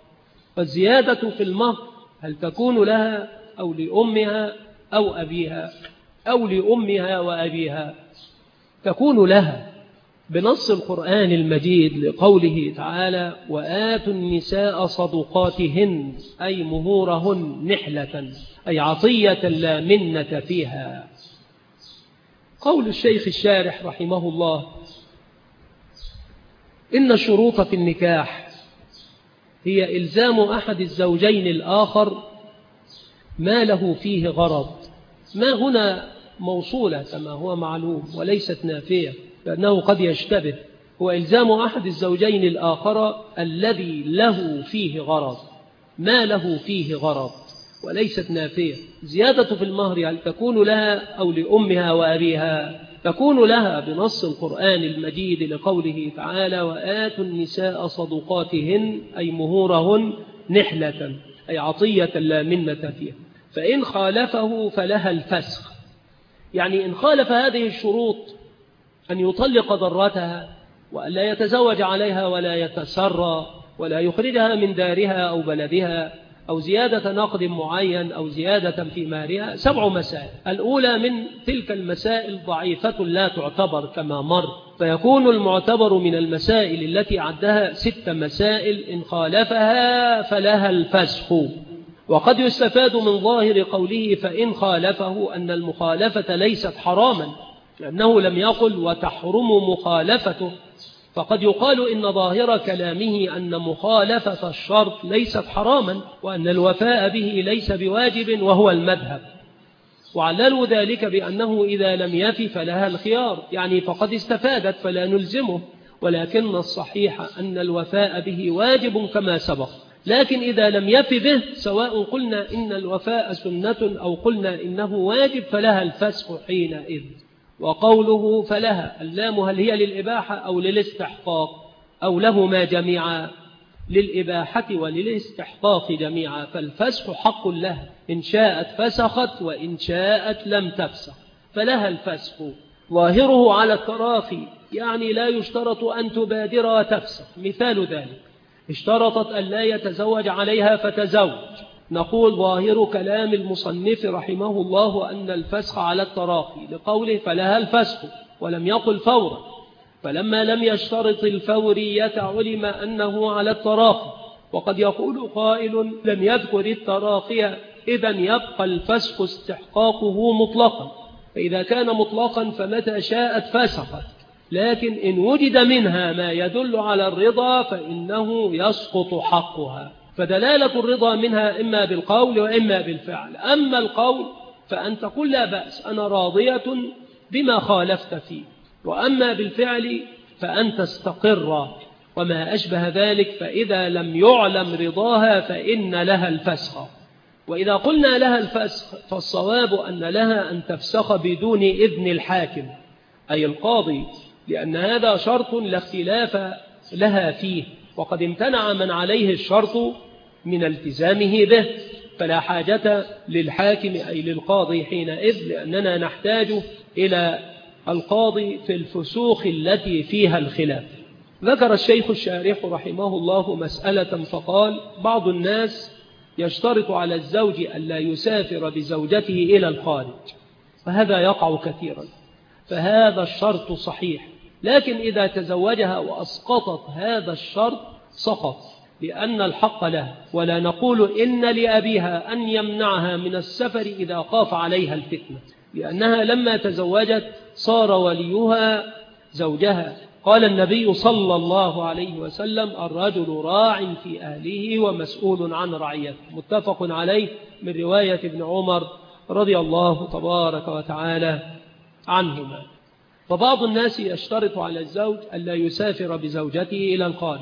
فالزيادة في المهر هل تكون لها أو لأمها أو أبيها أو لأمها وأبيها؟ تكون لها بنص القرآن المجيد لقوله تعالى: وآتوا النساء صدقاتهن أي مهورهن نحلة أي عطية لا منة فيها. قول الشيخ الشارح رحمه الله: إن الشروط في النكاح هي إلزام أحد الزوجين الآخر ما له فيه غرض. ما هنا موصولة كما هو معلوم وليست نافية، لأنه قد يشتبه. هو إلزام أحد الزوجين الآخر الذي له فيه غرض، ما له فيه غرض، وليست نافية. زيادة في المهر هل تكون لها أو لأمها وأبيها؟ تكون لها بنص القرآن المجيد لقوله تعالى: وآتوا النساء صدقاتهن أي مهورهن نحلة أي عطية لا منة فيها. فإن خالفه فلها الفسخ، يعني إن خالف هذه الشروط أن يطلق ضرتها وألا يتزوج عليها ولا يتسرى ولا يخرجها من دارها أو بلدها أو زيادة نقد معين أو زيادة في مهرها. 7 مسائل. الأولى من تلك المسائل ضعيفة لا تعتبر كما مر، فيكون المعتبر من المسائل التي عدها 6 مسائل إن خالفها فلها الفسخ. وقد يستفاد من ظاهر قوله فإن خالفه أن المخالفة ليست حراما، لأنه لم يقل وتحرم مخالفته، فقد يقال إن ظاهر كلامه أن مخالفة الشرط ليست حراما وأن الوفاء به ليس بواجب وهو المذهب. وعللوا ذلك بأنه إذا لم يفي فلها الخيار، يعني فقد استفادت فلا نلزمه، ولكن الصحيح أن الوفاء به واجب كما سبق. لكن إذا لم يفي به سواء قلنا إن الوفاء سنة أو قلنا إنه واجب فلها الفسخ حينئذ. وقوله فلها اللام هل هي للإباحة أو للاستحقاق أو لهما جميعا؟ للإباحة وللاستحقاق جميعا، فالفسخ حق لها إن شاءت فسخت وإن شاءت لم تفسخ، فلها الفسخ. ظاهره على التراخي، يعني لا يشترط أن تبادر وتفسخ. مثال ذلك اشترطت أن لا يتزوج عليها فتزوج، نقول ظاهر كلام المصنف رحمه الله أن الفسخ على التراخي لقوله فلها الفسخ ولم يقل فورا، فلما لم يشترط الفورية علم أنه على التراخي. وقد يقول قائل لم يذكر التراخي، إذن يبقى الفسخ استحقاقه مطلقا، فإذا كان مطلقا فمتى شاءت فسخت، لكن إن وجد منها ما يدل على الرضا فإنه يسقط حقها. فدلالة الرضا منها إما بالقول وإما بالفعل. أما القول فأن تقول لا بأس أنا راضية بما خالفت فيه، وأما بالفعل فأن تستقر وما أشبه ذلك. فإذا لم يعلم رضاها فإن لها الفسخ. وإذا قلنا لها الفسخ فالصواب أن لها أن تفسخ بدون إذن الحاكم أي القاضي، لأن هذا شرط لا اختلاف لها فيه، وقد امتنع من عليه الشرط من التزامه به، فلا حاجة للحاكم أي للقاضي حينئذ، لأننا نحتاج إلى القاضي في الفسوخ التي فيها الخلاف. ذكر الشيخ الشارح رحمه الله مسألة فقال: بعض الناس يشترط على الزوج ألا يسافر بزوجته إلى الخارج، فهذا يقع كثيرا، فهذا الشرط صحيح، لكن إذا تزوجها وأسقطت هذا الشرط سقط، لأن الحق له. ولا نقول إن لأبيها أن يمنعها من السفر إذا خاف عليها الفتنة، لأنها لما تزوجت صار وليها زوجها. قال النبي صلى الله عليه وسلم: الرجل راع في أهله ومسؤول عن رعيته، متفق عليه من رواية ابن عمر رضي الله تبارك وتعالى عنهما. فبعض الناس يشترط على الزوج ألا يسافر بزوجته إلى الخارج،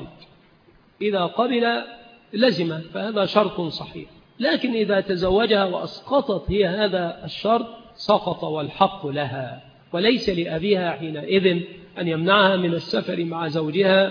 إذا قبل لزم، فهذا شرط صحيح، لكن إذا تزوجها وأسقطت هي هذا الشرط سقط والحق لها، وليس لأبيها حينئذ أن يمنعها من السفر مع زوجها،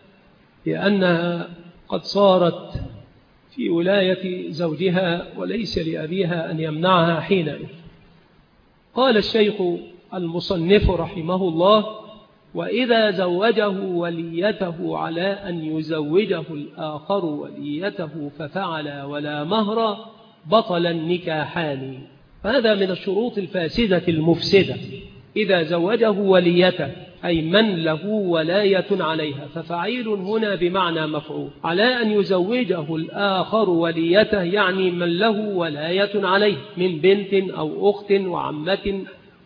لأنها قد صارت في ولاية زوجها، وليس لأبيها أن يمنعها حينئذ. قال الشيخ المصنف رحمه الله: وإذا زوجه وليته على أن يزوجه الآخر وليته ففعل ولا مهر بطل النكاحان. فهذا من الشروط الفاسدة المفسدة، إذا زوجه وليته أي من له ولاية عليها، ففعيل هنا بمعنى مفعول، على أن يزوجه الآخر وليته يعني من له ولاية عليه من بنت أو أخت وعمة،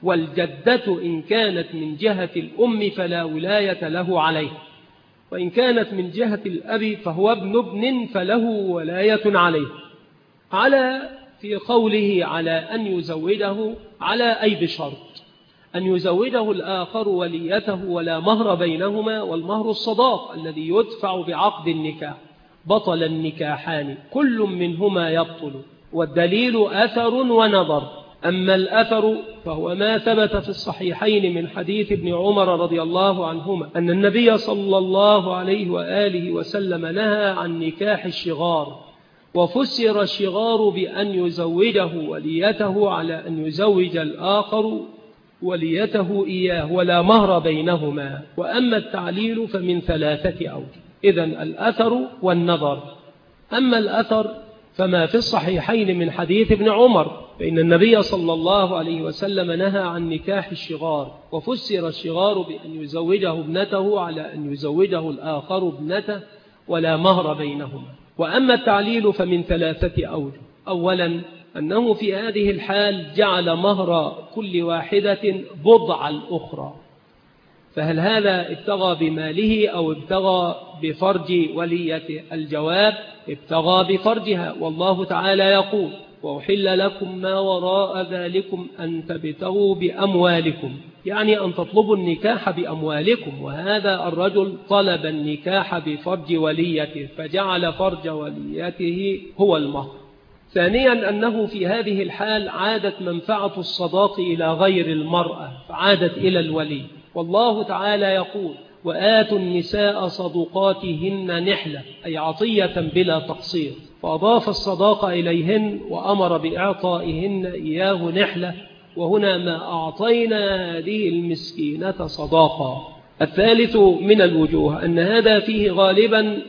والجدة إن كانت من جهة الأم فلا ولاية له عليه، وإن كانت من جهة الأب فهو ابن فله ولاية عليه. على في قوله على أن يزوجه على أي بشرط أن يزوجه الآخر وليته ولا مهر بينهما، والمهر الصداق الذي يدفع بعقد النكاح. بطل النكاحان كل منهما يبطل، والدليل أثر ونظر. أما الأثر فهو ما ثبت في الصحيحين من حديث ابن عمر رضي الله عنهما أن النبي صلى الله عليه وآله وسلم نهى عن نكاح الشغار، وفسر الشغار بأن يزوجه وليته على أن يزوج الآخر وليته إياه ولا مهر بينهما. وأما التعليل فمن 3 أوجه، إذن الأثر والنظر. أما الأثر فما في الصحيحين من حديث ابن عمر فإن النبي صلى الله عليه وسلم نهى عن نكاح الشغار، وفسر الشغار بأن يزوجه ابنته على أن يزوجه الآخر ابنته ولا مهر بينهما. وأما التعليل فمن 3 أوجه. أولا أنه في هذه الحال جعل مهر كل واحدة بضع الأخرى، فهل هذا ابتغى بماله أو ابتغى بفرج وليته؟ الجواب ابتغى بفرجها، والله تعالى يقول وأحل لكم ما وراء ذلكم أن تبتغوا بأموالكم، يعني أن تطلبوا النكاح بأموالكم، وهذا الرجل طلب النكاح بفرج وليته فجعل فرج وليته هو المهر. ثانيا أنه في هذه الحال عادت منفعة الصداق إلى غير المرأة فعادت إلى الولي، والله تعالى يقول وآتوا النساء صدقاتهن نحلة أي عطية بلا تقصير، فأضاف الصداق إليهن وأمر بإعطائهن إياه نحلة، وهنا ما أعطينا هذه المسكينة صداقا. الثالث من الوجوه أن هذا فيه غالبا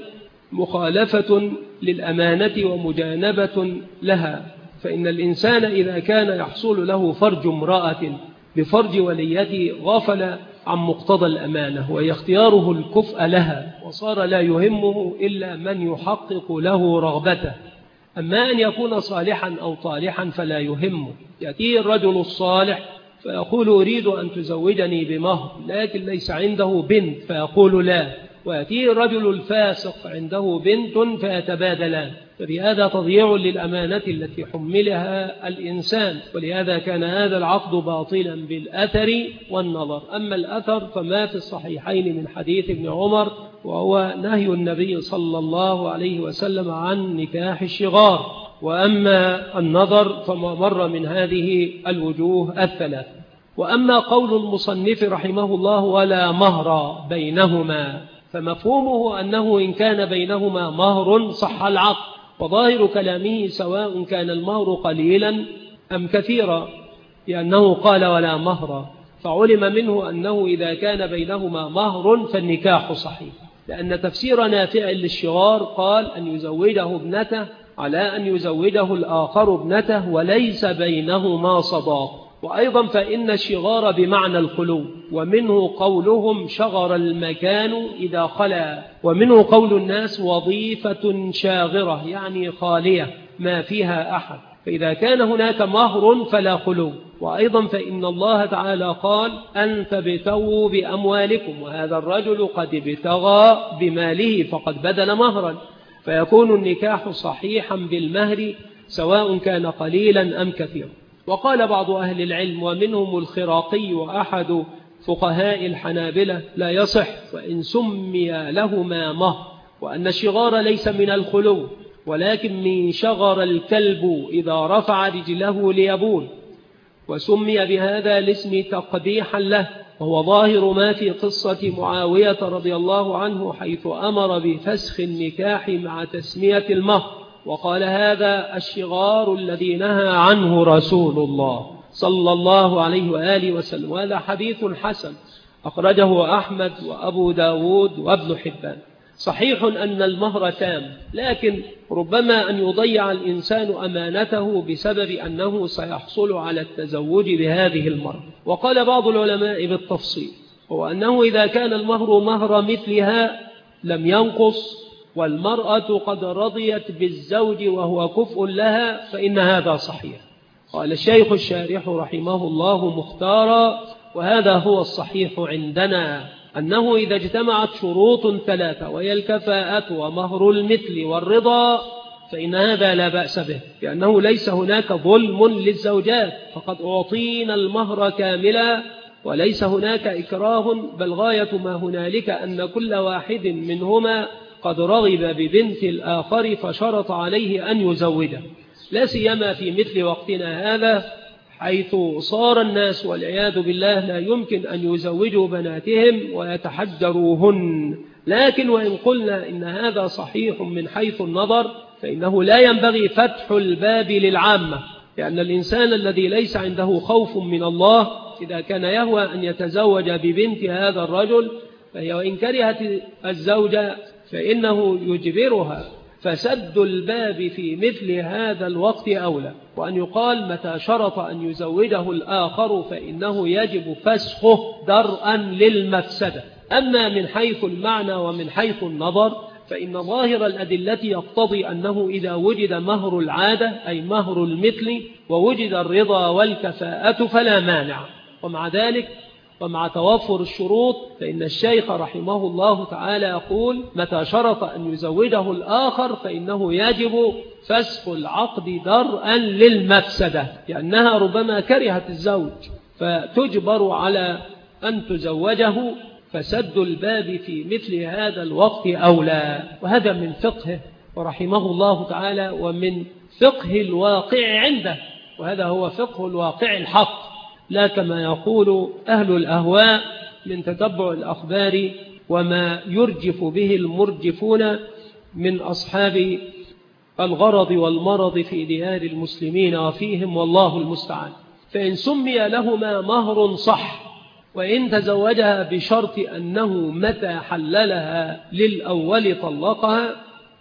مخالفة للأمانة ومجانبة لها، فإن الإنسان إذا كان يحصل له فرج امرأة بفرج وليته غفل عن مقتضى الأمانة ويختياره الكفء لها، وصار لا يهمه إلا من يحقق له رغبته. أما أن يكون صالحا أو طالحا فلا يهمه. يأتيه الرجل الصالح فيقول أريد أن تزوجني بمهر، لكن ليس عنده بنت فيقول لا، ويأتيه الرجل الفاسق عنده بنت فيتبادلان، فبهذا تضييع للأمانة التي حملها الإنسان، ولهذا كان هذا العقد باطلا بالأثر والنظر. أما الأثر فما في الصحيحين من حديث ابن عمر، وهو نهي النبي صلى الله عليه وسلم عن نكاح الشغار. وأما النظر فما مر من هذه الوجوه 3. وأما قول المصنف رحمه الله ولا مهر بينهما، فمفهومه أنه إن كان بينهما مهر صح العقد، وظاهر كلامه سواء كان المهر قليلا أم كثيرا، لأنه قال ولا مهر، فعلم منه أنه إذا كان بينهما مهر فالنكاح صحيح، لأن تفسير نافع للشغار قال أن يزوجه ابنته على أن يزوجه الآخر ابنته وليس بينهما صداق. وأيضا فإن الشغار بمعنى الخلو، ومنه قولهم شغر المكان إذا خلا، ومنه قول الناس وظيفة شاغرة يعني خالية ما فيها أحد، فإذا كان هناك مهر فلا خلو. وأيضا فإن الله تعالى قال أن تبتغوا بأموالكم، وهذا الرجل قد ابتغى بماله فقد بدل مهرا، فيكون النكاح صحيحا بالمهر سواء كان قليلا أم كثيرا. وقال بعض أهل العلم ومنهم الخراقي وأحد فقهاء الحنابلة لا يصح وإن سمي لهما مهر، وأن الشغار ليس من الخلو ولكن من شغر الكلب إذا رفع رجله ليبول، وسمي بهذا الاسم تقبيحا له، وهو ظاهر ما في قصة معاوية رضي الله عنه حيث أمر بفسخ النكاح مع تسمية المهر، وقال هذا الشغار الذي نهى عنه رسول الله صلى الله عليه وآله وسلم. وهذا حديث حسن أخرجه أحمد وأبو داود وابن حبان. صحيح أن المهر تام، لكن ربما أن يضيع الإنسان أمانته بسبب أنه سيحصل على التزوج بهذه المرأة. وقال بعض العلماء بالتفصيل هو أنه إذا كان المهر مهر مثلها لم ينقص والمرأة قد رضيت بالزوج وهو كفء لها فإن هذا صحيح. قال الشيخ الشارح رحمه الله مختارا، وهذا هو الصحيح عندنا، أنه إذا اجتمعت شروط ثلاثة وهي الكفاءة ومهر المثل والرضا فإن هذا لا بأس به، لأنه ليس هناك ظلم للزوجات، فقد أعطينا المهر كاملا وليس هناك إكراه، بل غاية ما هنالك أن كل واحد منهما قد رغب ببنت الآخر فشرط عليه أن يزوجه، لا سيما في مثل وقتنا هذا حيث صار الناس والعياذ بالله لا يمكن أن يزوجوا بناتهم ويتحجروهن. لكن وإن قلنا إن هذا صحيح من حيث النظر فإنه لا ينبغي فتح الباب للعامة، لأن الإنسان الذي ليس عنده خوف من الله إذا كان يهوى أن يتزوج ببنت هذا الرجل فهي وإن كرهت الزوجة فإنه يجبرها، فسد الباب في مثل هذا الوقت أولى. وأن يقال متى شرط أن يزوجه الآخر فإنه يجب فسخه درءا للمفسدة. أما من حيث المعنى ومن حيث النظر فإن ظاهر الأدلة يقتضي أنه إذا وجد مهر العادة أي مهر المثل ووجد الرضا والكفاءة فلا مانع. ومع ذلك ومع توفر الشروط فإن الشيخ رحمه الله تعالى يقول متى شرط أن يزوجه الآخر فإنه يجب فسخ العقد درءا للمفسدة، لأنها ربما كرهت الزوج فتجبر على أن تزوجه، فسد الباب في مثل هذا الوقت أولى. وهذا من فقهه ورحمه الله تعالى ومن فقه الواقع عنده، وهذا هو فقه الواقع الحق، لا كما يقول أهل الأهواء من تتبع الأخبار وما يرجف به المرجفون من أصحاب الغرض والمرض في ديار المسلمين وفيهم، والله المستعان. فإن سمي لهما مهر صح، وإن تزوجها بشرط أنه متى حللها للأول طلقها،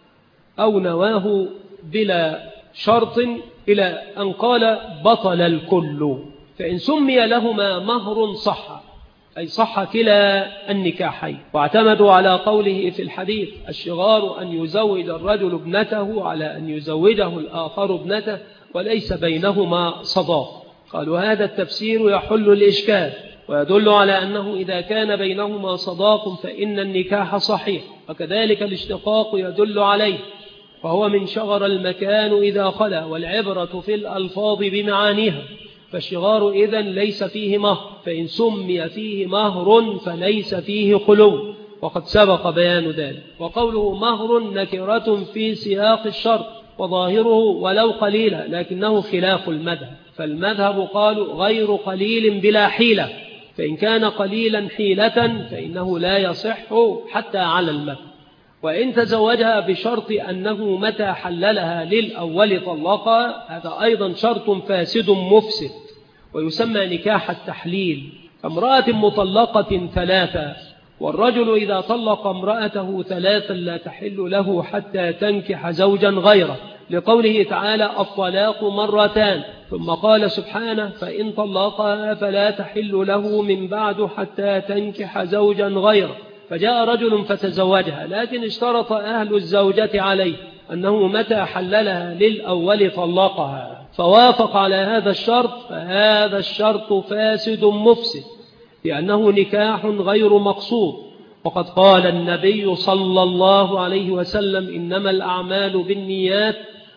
أو نواه بلا شرط إلى أن قال بطل الكل. فإن سمي لهما مهر صح أي صح كلا النكاحين. واعتمدوا على قوله في الحديث الشغار أن يزوج الرجل ابنته على أن يزوجه الآخر ابنته وليس بينهما صداق. قالوا هذا التفسير يحل الإشكال ويدل على أنه إذا كان بينهما صداق فإن النكاح صحيح، وكذلك الاشتقاق يدل عليه، فهو من شغر المكان إذا خلا، والعبرة في الألفاظ بمعانيها. فالشغار إذن ليس فيه مهر، فإن سمي فيه مهر فليس فيه خلو، وقد سبق بيان ذلك. وقوله مهر نكرة في سياق الشرط وظاهره ولو قليلا، لكنه خلاف المذهب، فالمذهب قالوا غير قليل بلا حيلة، فإن كان قليلا حيلة فإنه لا يصح حتى على المذهب. وإن تزوجها بشرط أنه متى حللها للأول طلقها، هذا أيضا شرط فاسد مفسد ويسمى نكاح التحليل. امرأة مطلقة ثلاثة، والرجل إذا طلق امرأته ثلاثا لا تحل له حتى تنكح زوجا غيره، لقوله تعالى الطلاق مرتان، ثم قال سبحانه فإن طلقها فلا تحل له من بعد حتى تنكح زوجا غيره. فجاء رجل فتزوجها، لكن اشترط أهل الزوجة عليه أنه متى حللها للأول طلقها، فوافق على هذا الشرط، فهذا الشرط فاسد مفسد، لأنه نكاح غير مقصود. وقد قال النبي صلى الله عليه وسلم إنما الأعمال بالنيات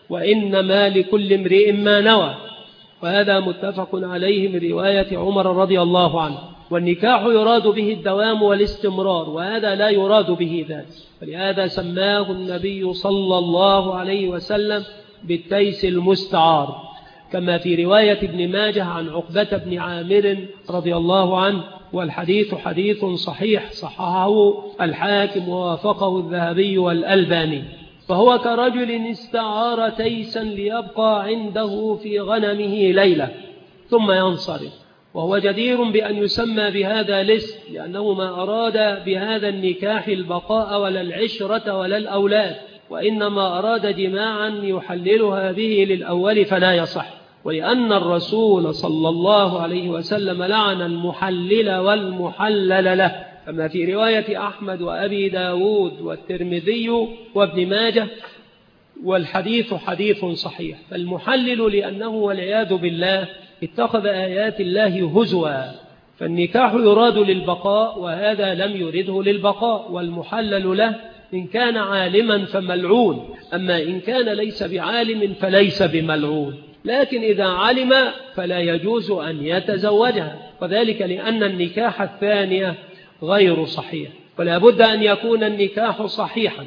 وإنما لكل امرئ ما نوى، وهذا متفق عليه من رواية عمر رضي الله عنه. والنكاح يراد به الدوام والاستمرار، وهذا لا يراد به ذلك، فلهذا سماه النبي صلى الله عليه وسلم بالتيس المستعار، كما في رواية ابن ماجه عن عقبة بن عامر رضي الله عنه، والحديث حديث صحيح صححه الحاكم ووافقه الذهبي والألباني. فهو كرجل استعار تيسا ليبقى عنده في غنمه ليلة ثم ينصرف، وهو جدير بأن يسمى بهذا الاسم، لأنه ما أراد بهذا النكاح البقاء ولا العشرة ولا الأولاد، وإنما أراد جماعا يحللها به للأول فلا يصح. ولأن الرسول صلى الله عليه وسلم لعن المحلل والمحلل له، كما في رواية أحمد وأبي داود والترمذي وابن ماجه، والحديث حديث صحيح. فالمحلل لأنه والعياذ بالله اتخذ آيات الله هزوا، فالنكاح يراد للبقاء وهذا لم يرده للبقاء، والمحلل له إن كان عالما فملعون، أما إن كان ليس بعالم فليس بملعون، لكن إذا علم فلا يجوز أن يتزوجها، وذلك لأن النكاح الثانية غير صحيح، فلا بد أن يكون النكاح صحيحا.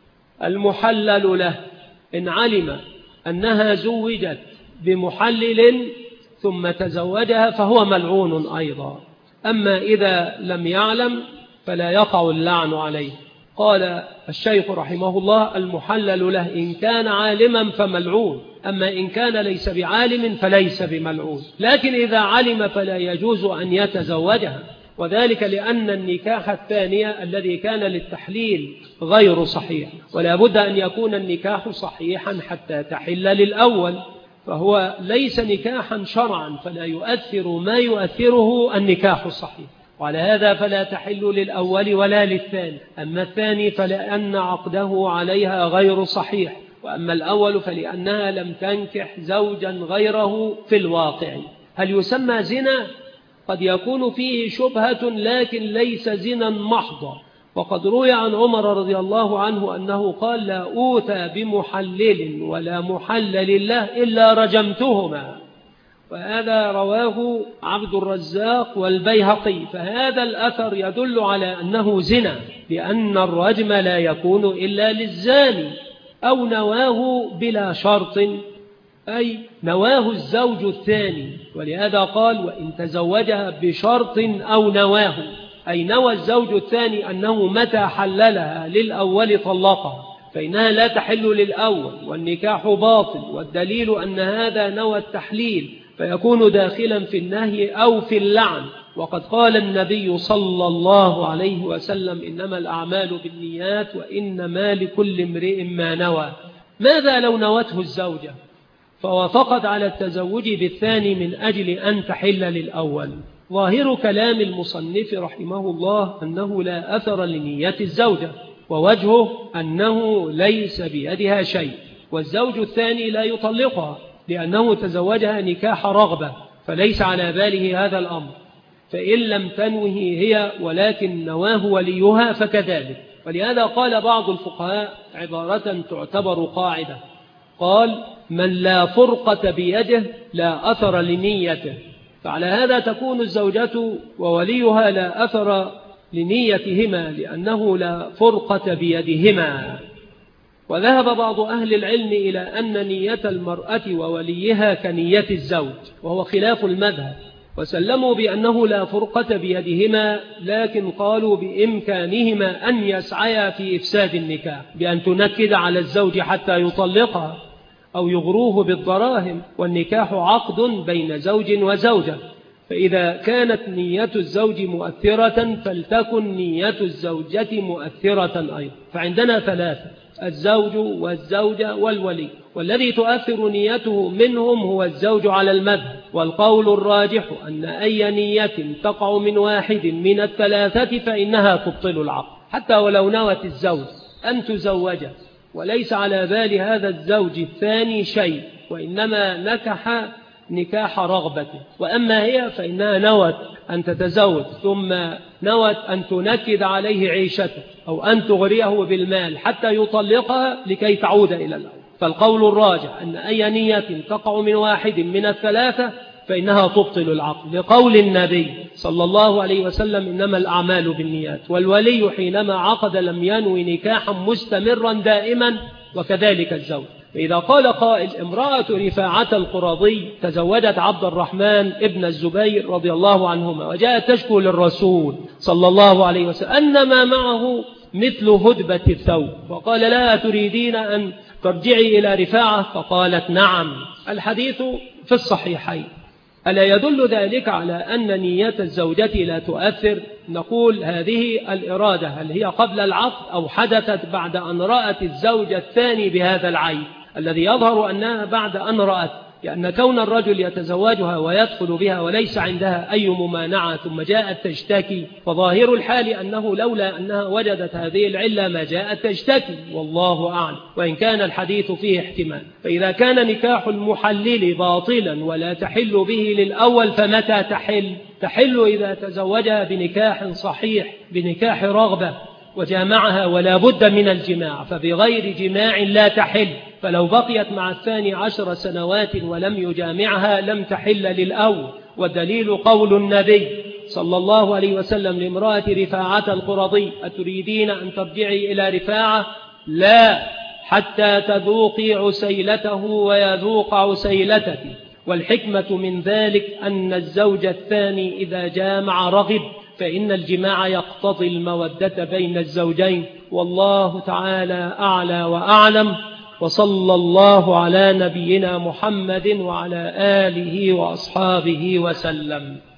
المحلل له إن علم أنها زوجت بمحلل ثم تزوجها فهو ملعون أيضا، أما إذا لم يعلم فلا يقع اللعن عليه. قال الشيخ رحمه الله: المحلل له إن كان عالما فملعون، أما إن كان ليس بعالم فليس بملعون، لكن إذا علم فلا يجوز أن يتزوجها، وذلك لأن النكاح الثانية الذي كان للتحليل غير صحيح، ولا بد أن يكون النكاح صحيحا حتى تحل للأول، فهو ليس نكاحا شرعا، فلا يؤثر ما يؤثره النكاح الصحيح، وعلى هذا فلا تحل للأول ولا للثاني. أما الثاني فلأن عقده عليها غير صحيح، وأما الأول فلأنها لم تنكح زوجا غيره في الواقع. هل يسمى زنا؟ قد يكون فيه شبهة لكن ليس زنا محضا، وقد روي عن عمر رضي الله عنه أنه قال: لا أوتى بمحلل ولا محلل له إلا رجمتهما، وهذا رواه عبد الرزاق والبيهقي. فهذا الأثر يدل على أنه زنا، لأن الرجم لا يكون إلا للزاني أو نواه بلا شرط، أي نواه الزوج الثاني، ولهذا قال: وإن تزوجها بشرط أو نواه، أي نوى الزوج الثاني أنه متى حللها للأول طلقها، فإنها لا تحل للأول والنكاح باطل، والدليل أن هذا نوى التحليل فيكون داخلا في النهي أو في اللعن. وقد قال النبي صلى الله عليه وسلم: إنما الأعمال بالنيات وإنما لكل امرئ ما نوى. ماذا لو نوته الزوجة فوافقت على التزوج بالثاني من أجل أن تحل للأول؟ ظاهر كلام المصنف رحمه الله أنه لا أثر لنية الزوجة، ووجهه أنه ليس بيدها شيء، والزوج الثاني لا يطلقها لأنه تزوجها نكاح رغبة، فليس على باله هذا الأمر، فإن لم تنوه هي ولكن نواه وليها فكذلك. ولهذا قال بعض الفقهاء عبارة تعتبر قاعدة، قال: من لا فرقة بيده لا أثر لنيته، فعلى هذا تكون الزوجة ووليها لا أثر لنيتهما لأنه لا فرقة بيدهما. وذهب بعض أهل العلم إلى أن نية المرأة ووليها كنية الزوج، وهو خلاف المذهب، وسلموا بأنه لا فرقة بيدهما، لكن قالوا بإمكانهما أن يسعيا في إفساد النكاح بأن تنكد على الزوج حتى يطلقها أو يغروه بالدراهم، والنكاح عقد بين زوج وزوجة، فإذا كانت نية الزوج مؤثرة فلتكن نية الزوجة مؤثرة أيضا. فعندنا ثلاثة: الزوج والزوجة والولي، والذي تؤثر نيته منهم هو الزوج على المذهب، والقول الراجح أن أي نية تقع من واحد من الثلاثة فإنها تبطل العقد، حتى ولو نوت الزوج أن تزوجه وليس على بال هذا الزوج الثاني شيء، وإنما نكح نكاح رغبته. وأما هي فإنها نوت أن تتزوج ثم نوت أن تنكد عليه عيشته أو أن تغريه بالمال حتى يطلقها لكي تعود إلى الأول. فالقول الراجح أن أي نية تقع من واحد من الثلاثة فإنها تبطل العقد، لقول النبي صلى الله عليه وسلم: إنما الأعمال بالنيات. والولي حينما عقد لم ينوي نكاحا مستمرا دائما، وكذلك الزوج. فإذا قال قائل: امرأة رفاعة القرظي تزوجت عبد الرحمن ابن الزبير رضي الله عنهما، وجاءت تشكو للرسول صلى الله عليه وسلم أن ما معه مثل هدبة الثوب، وقال لها: تريدين أن ترجعي إلى رفاعة؟ فقالت: نعم. الحديث في الصحيحين، ألا يدل ذلك على أن نية الزوجة لا تؤثر؟ نقول هذه الإرادة هل هي قبل العقد أو حدثت بعد أن رأت الزوج الثاني بهذا العيب؟ الذي يظهر أنها بعد أن رأت، لأن كون الرجل يتزوجها ويدخل بها وليس عندها أي ممانعة ثم جاءت تشتكي، فظاهر الحال أنه لولا أنها وجدت هذه العلة ما جاءت تشتكي، والله أعلم، وإن كان الحديث فيه احتمال. فإذا كان نكاح المحلل باطلا ولا تحل به للأول، فمتى تحل؟ تحل إذا تزوجها بنكاح صحيح، بنكاح رغبة، وجامعها ولا بد من الجماع، فبغير جماع لا تحل. فلو بقيت مع الثاني 10 سنوات ولم يجامعها لم تحل للأول. والدليل قول النبي صلى الله عليه وسلم لامرأة رفاعة القرظي: أتريدين أن ترجعي إلى رفاعة؟ لا، حتى تذوقي عسيلته ويذوق عسيلتك. والحكمة من ذلك أن الزوج الثاني إذا جامع رغب، فإن الجماع يقتضي المودة بين الزوجين، والله تعالى أعلى وأعلم. وصلى الله على نبينا محمد وعلى آله وأصحابه وسلم.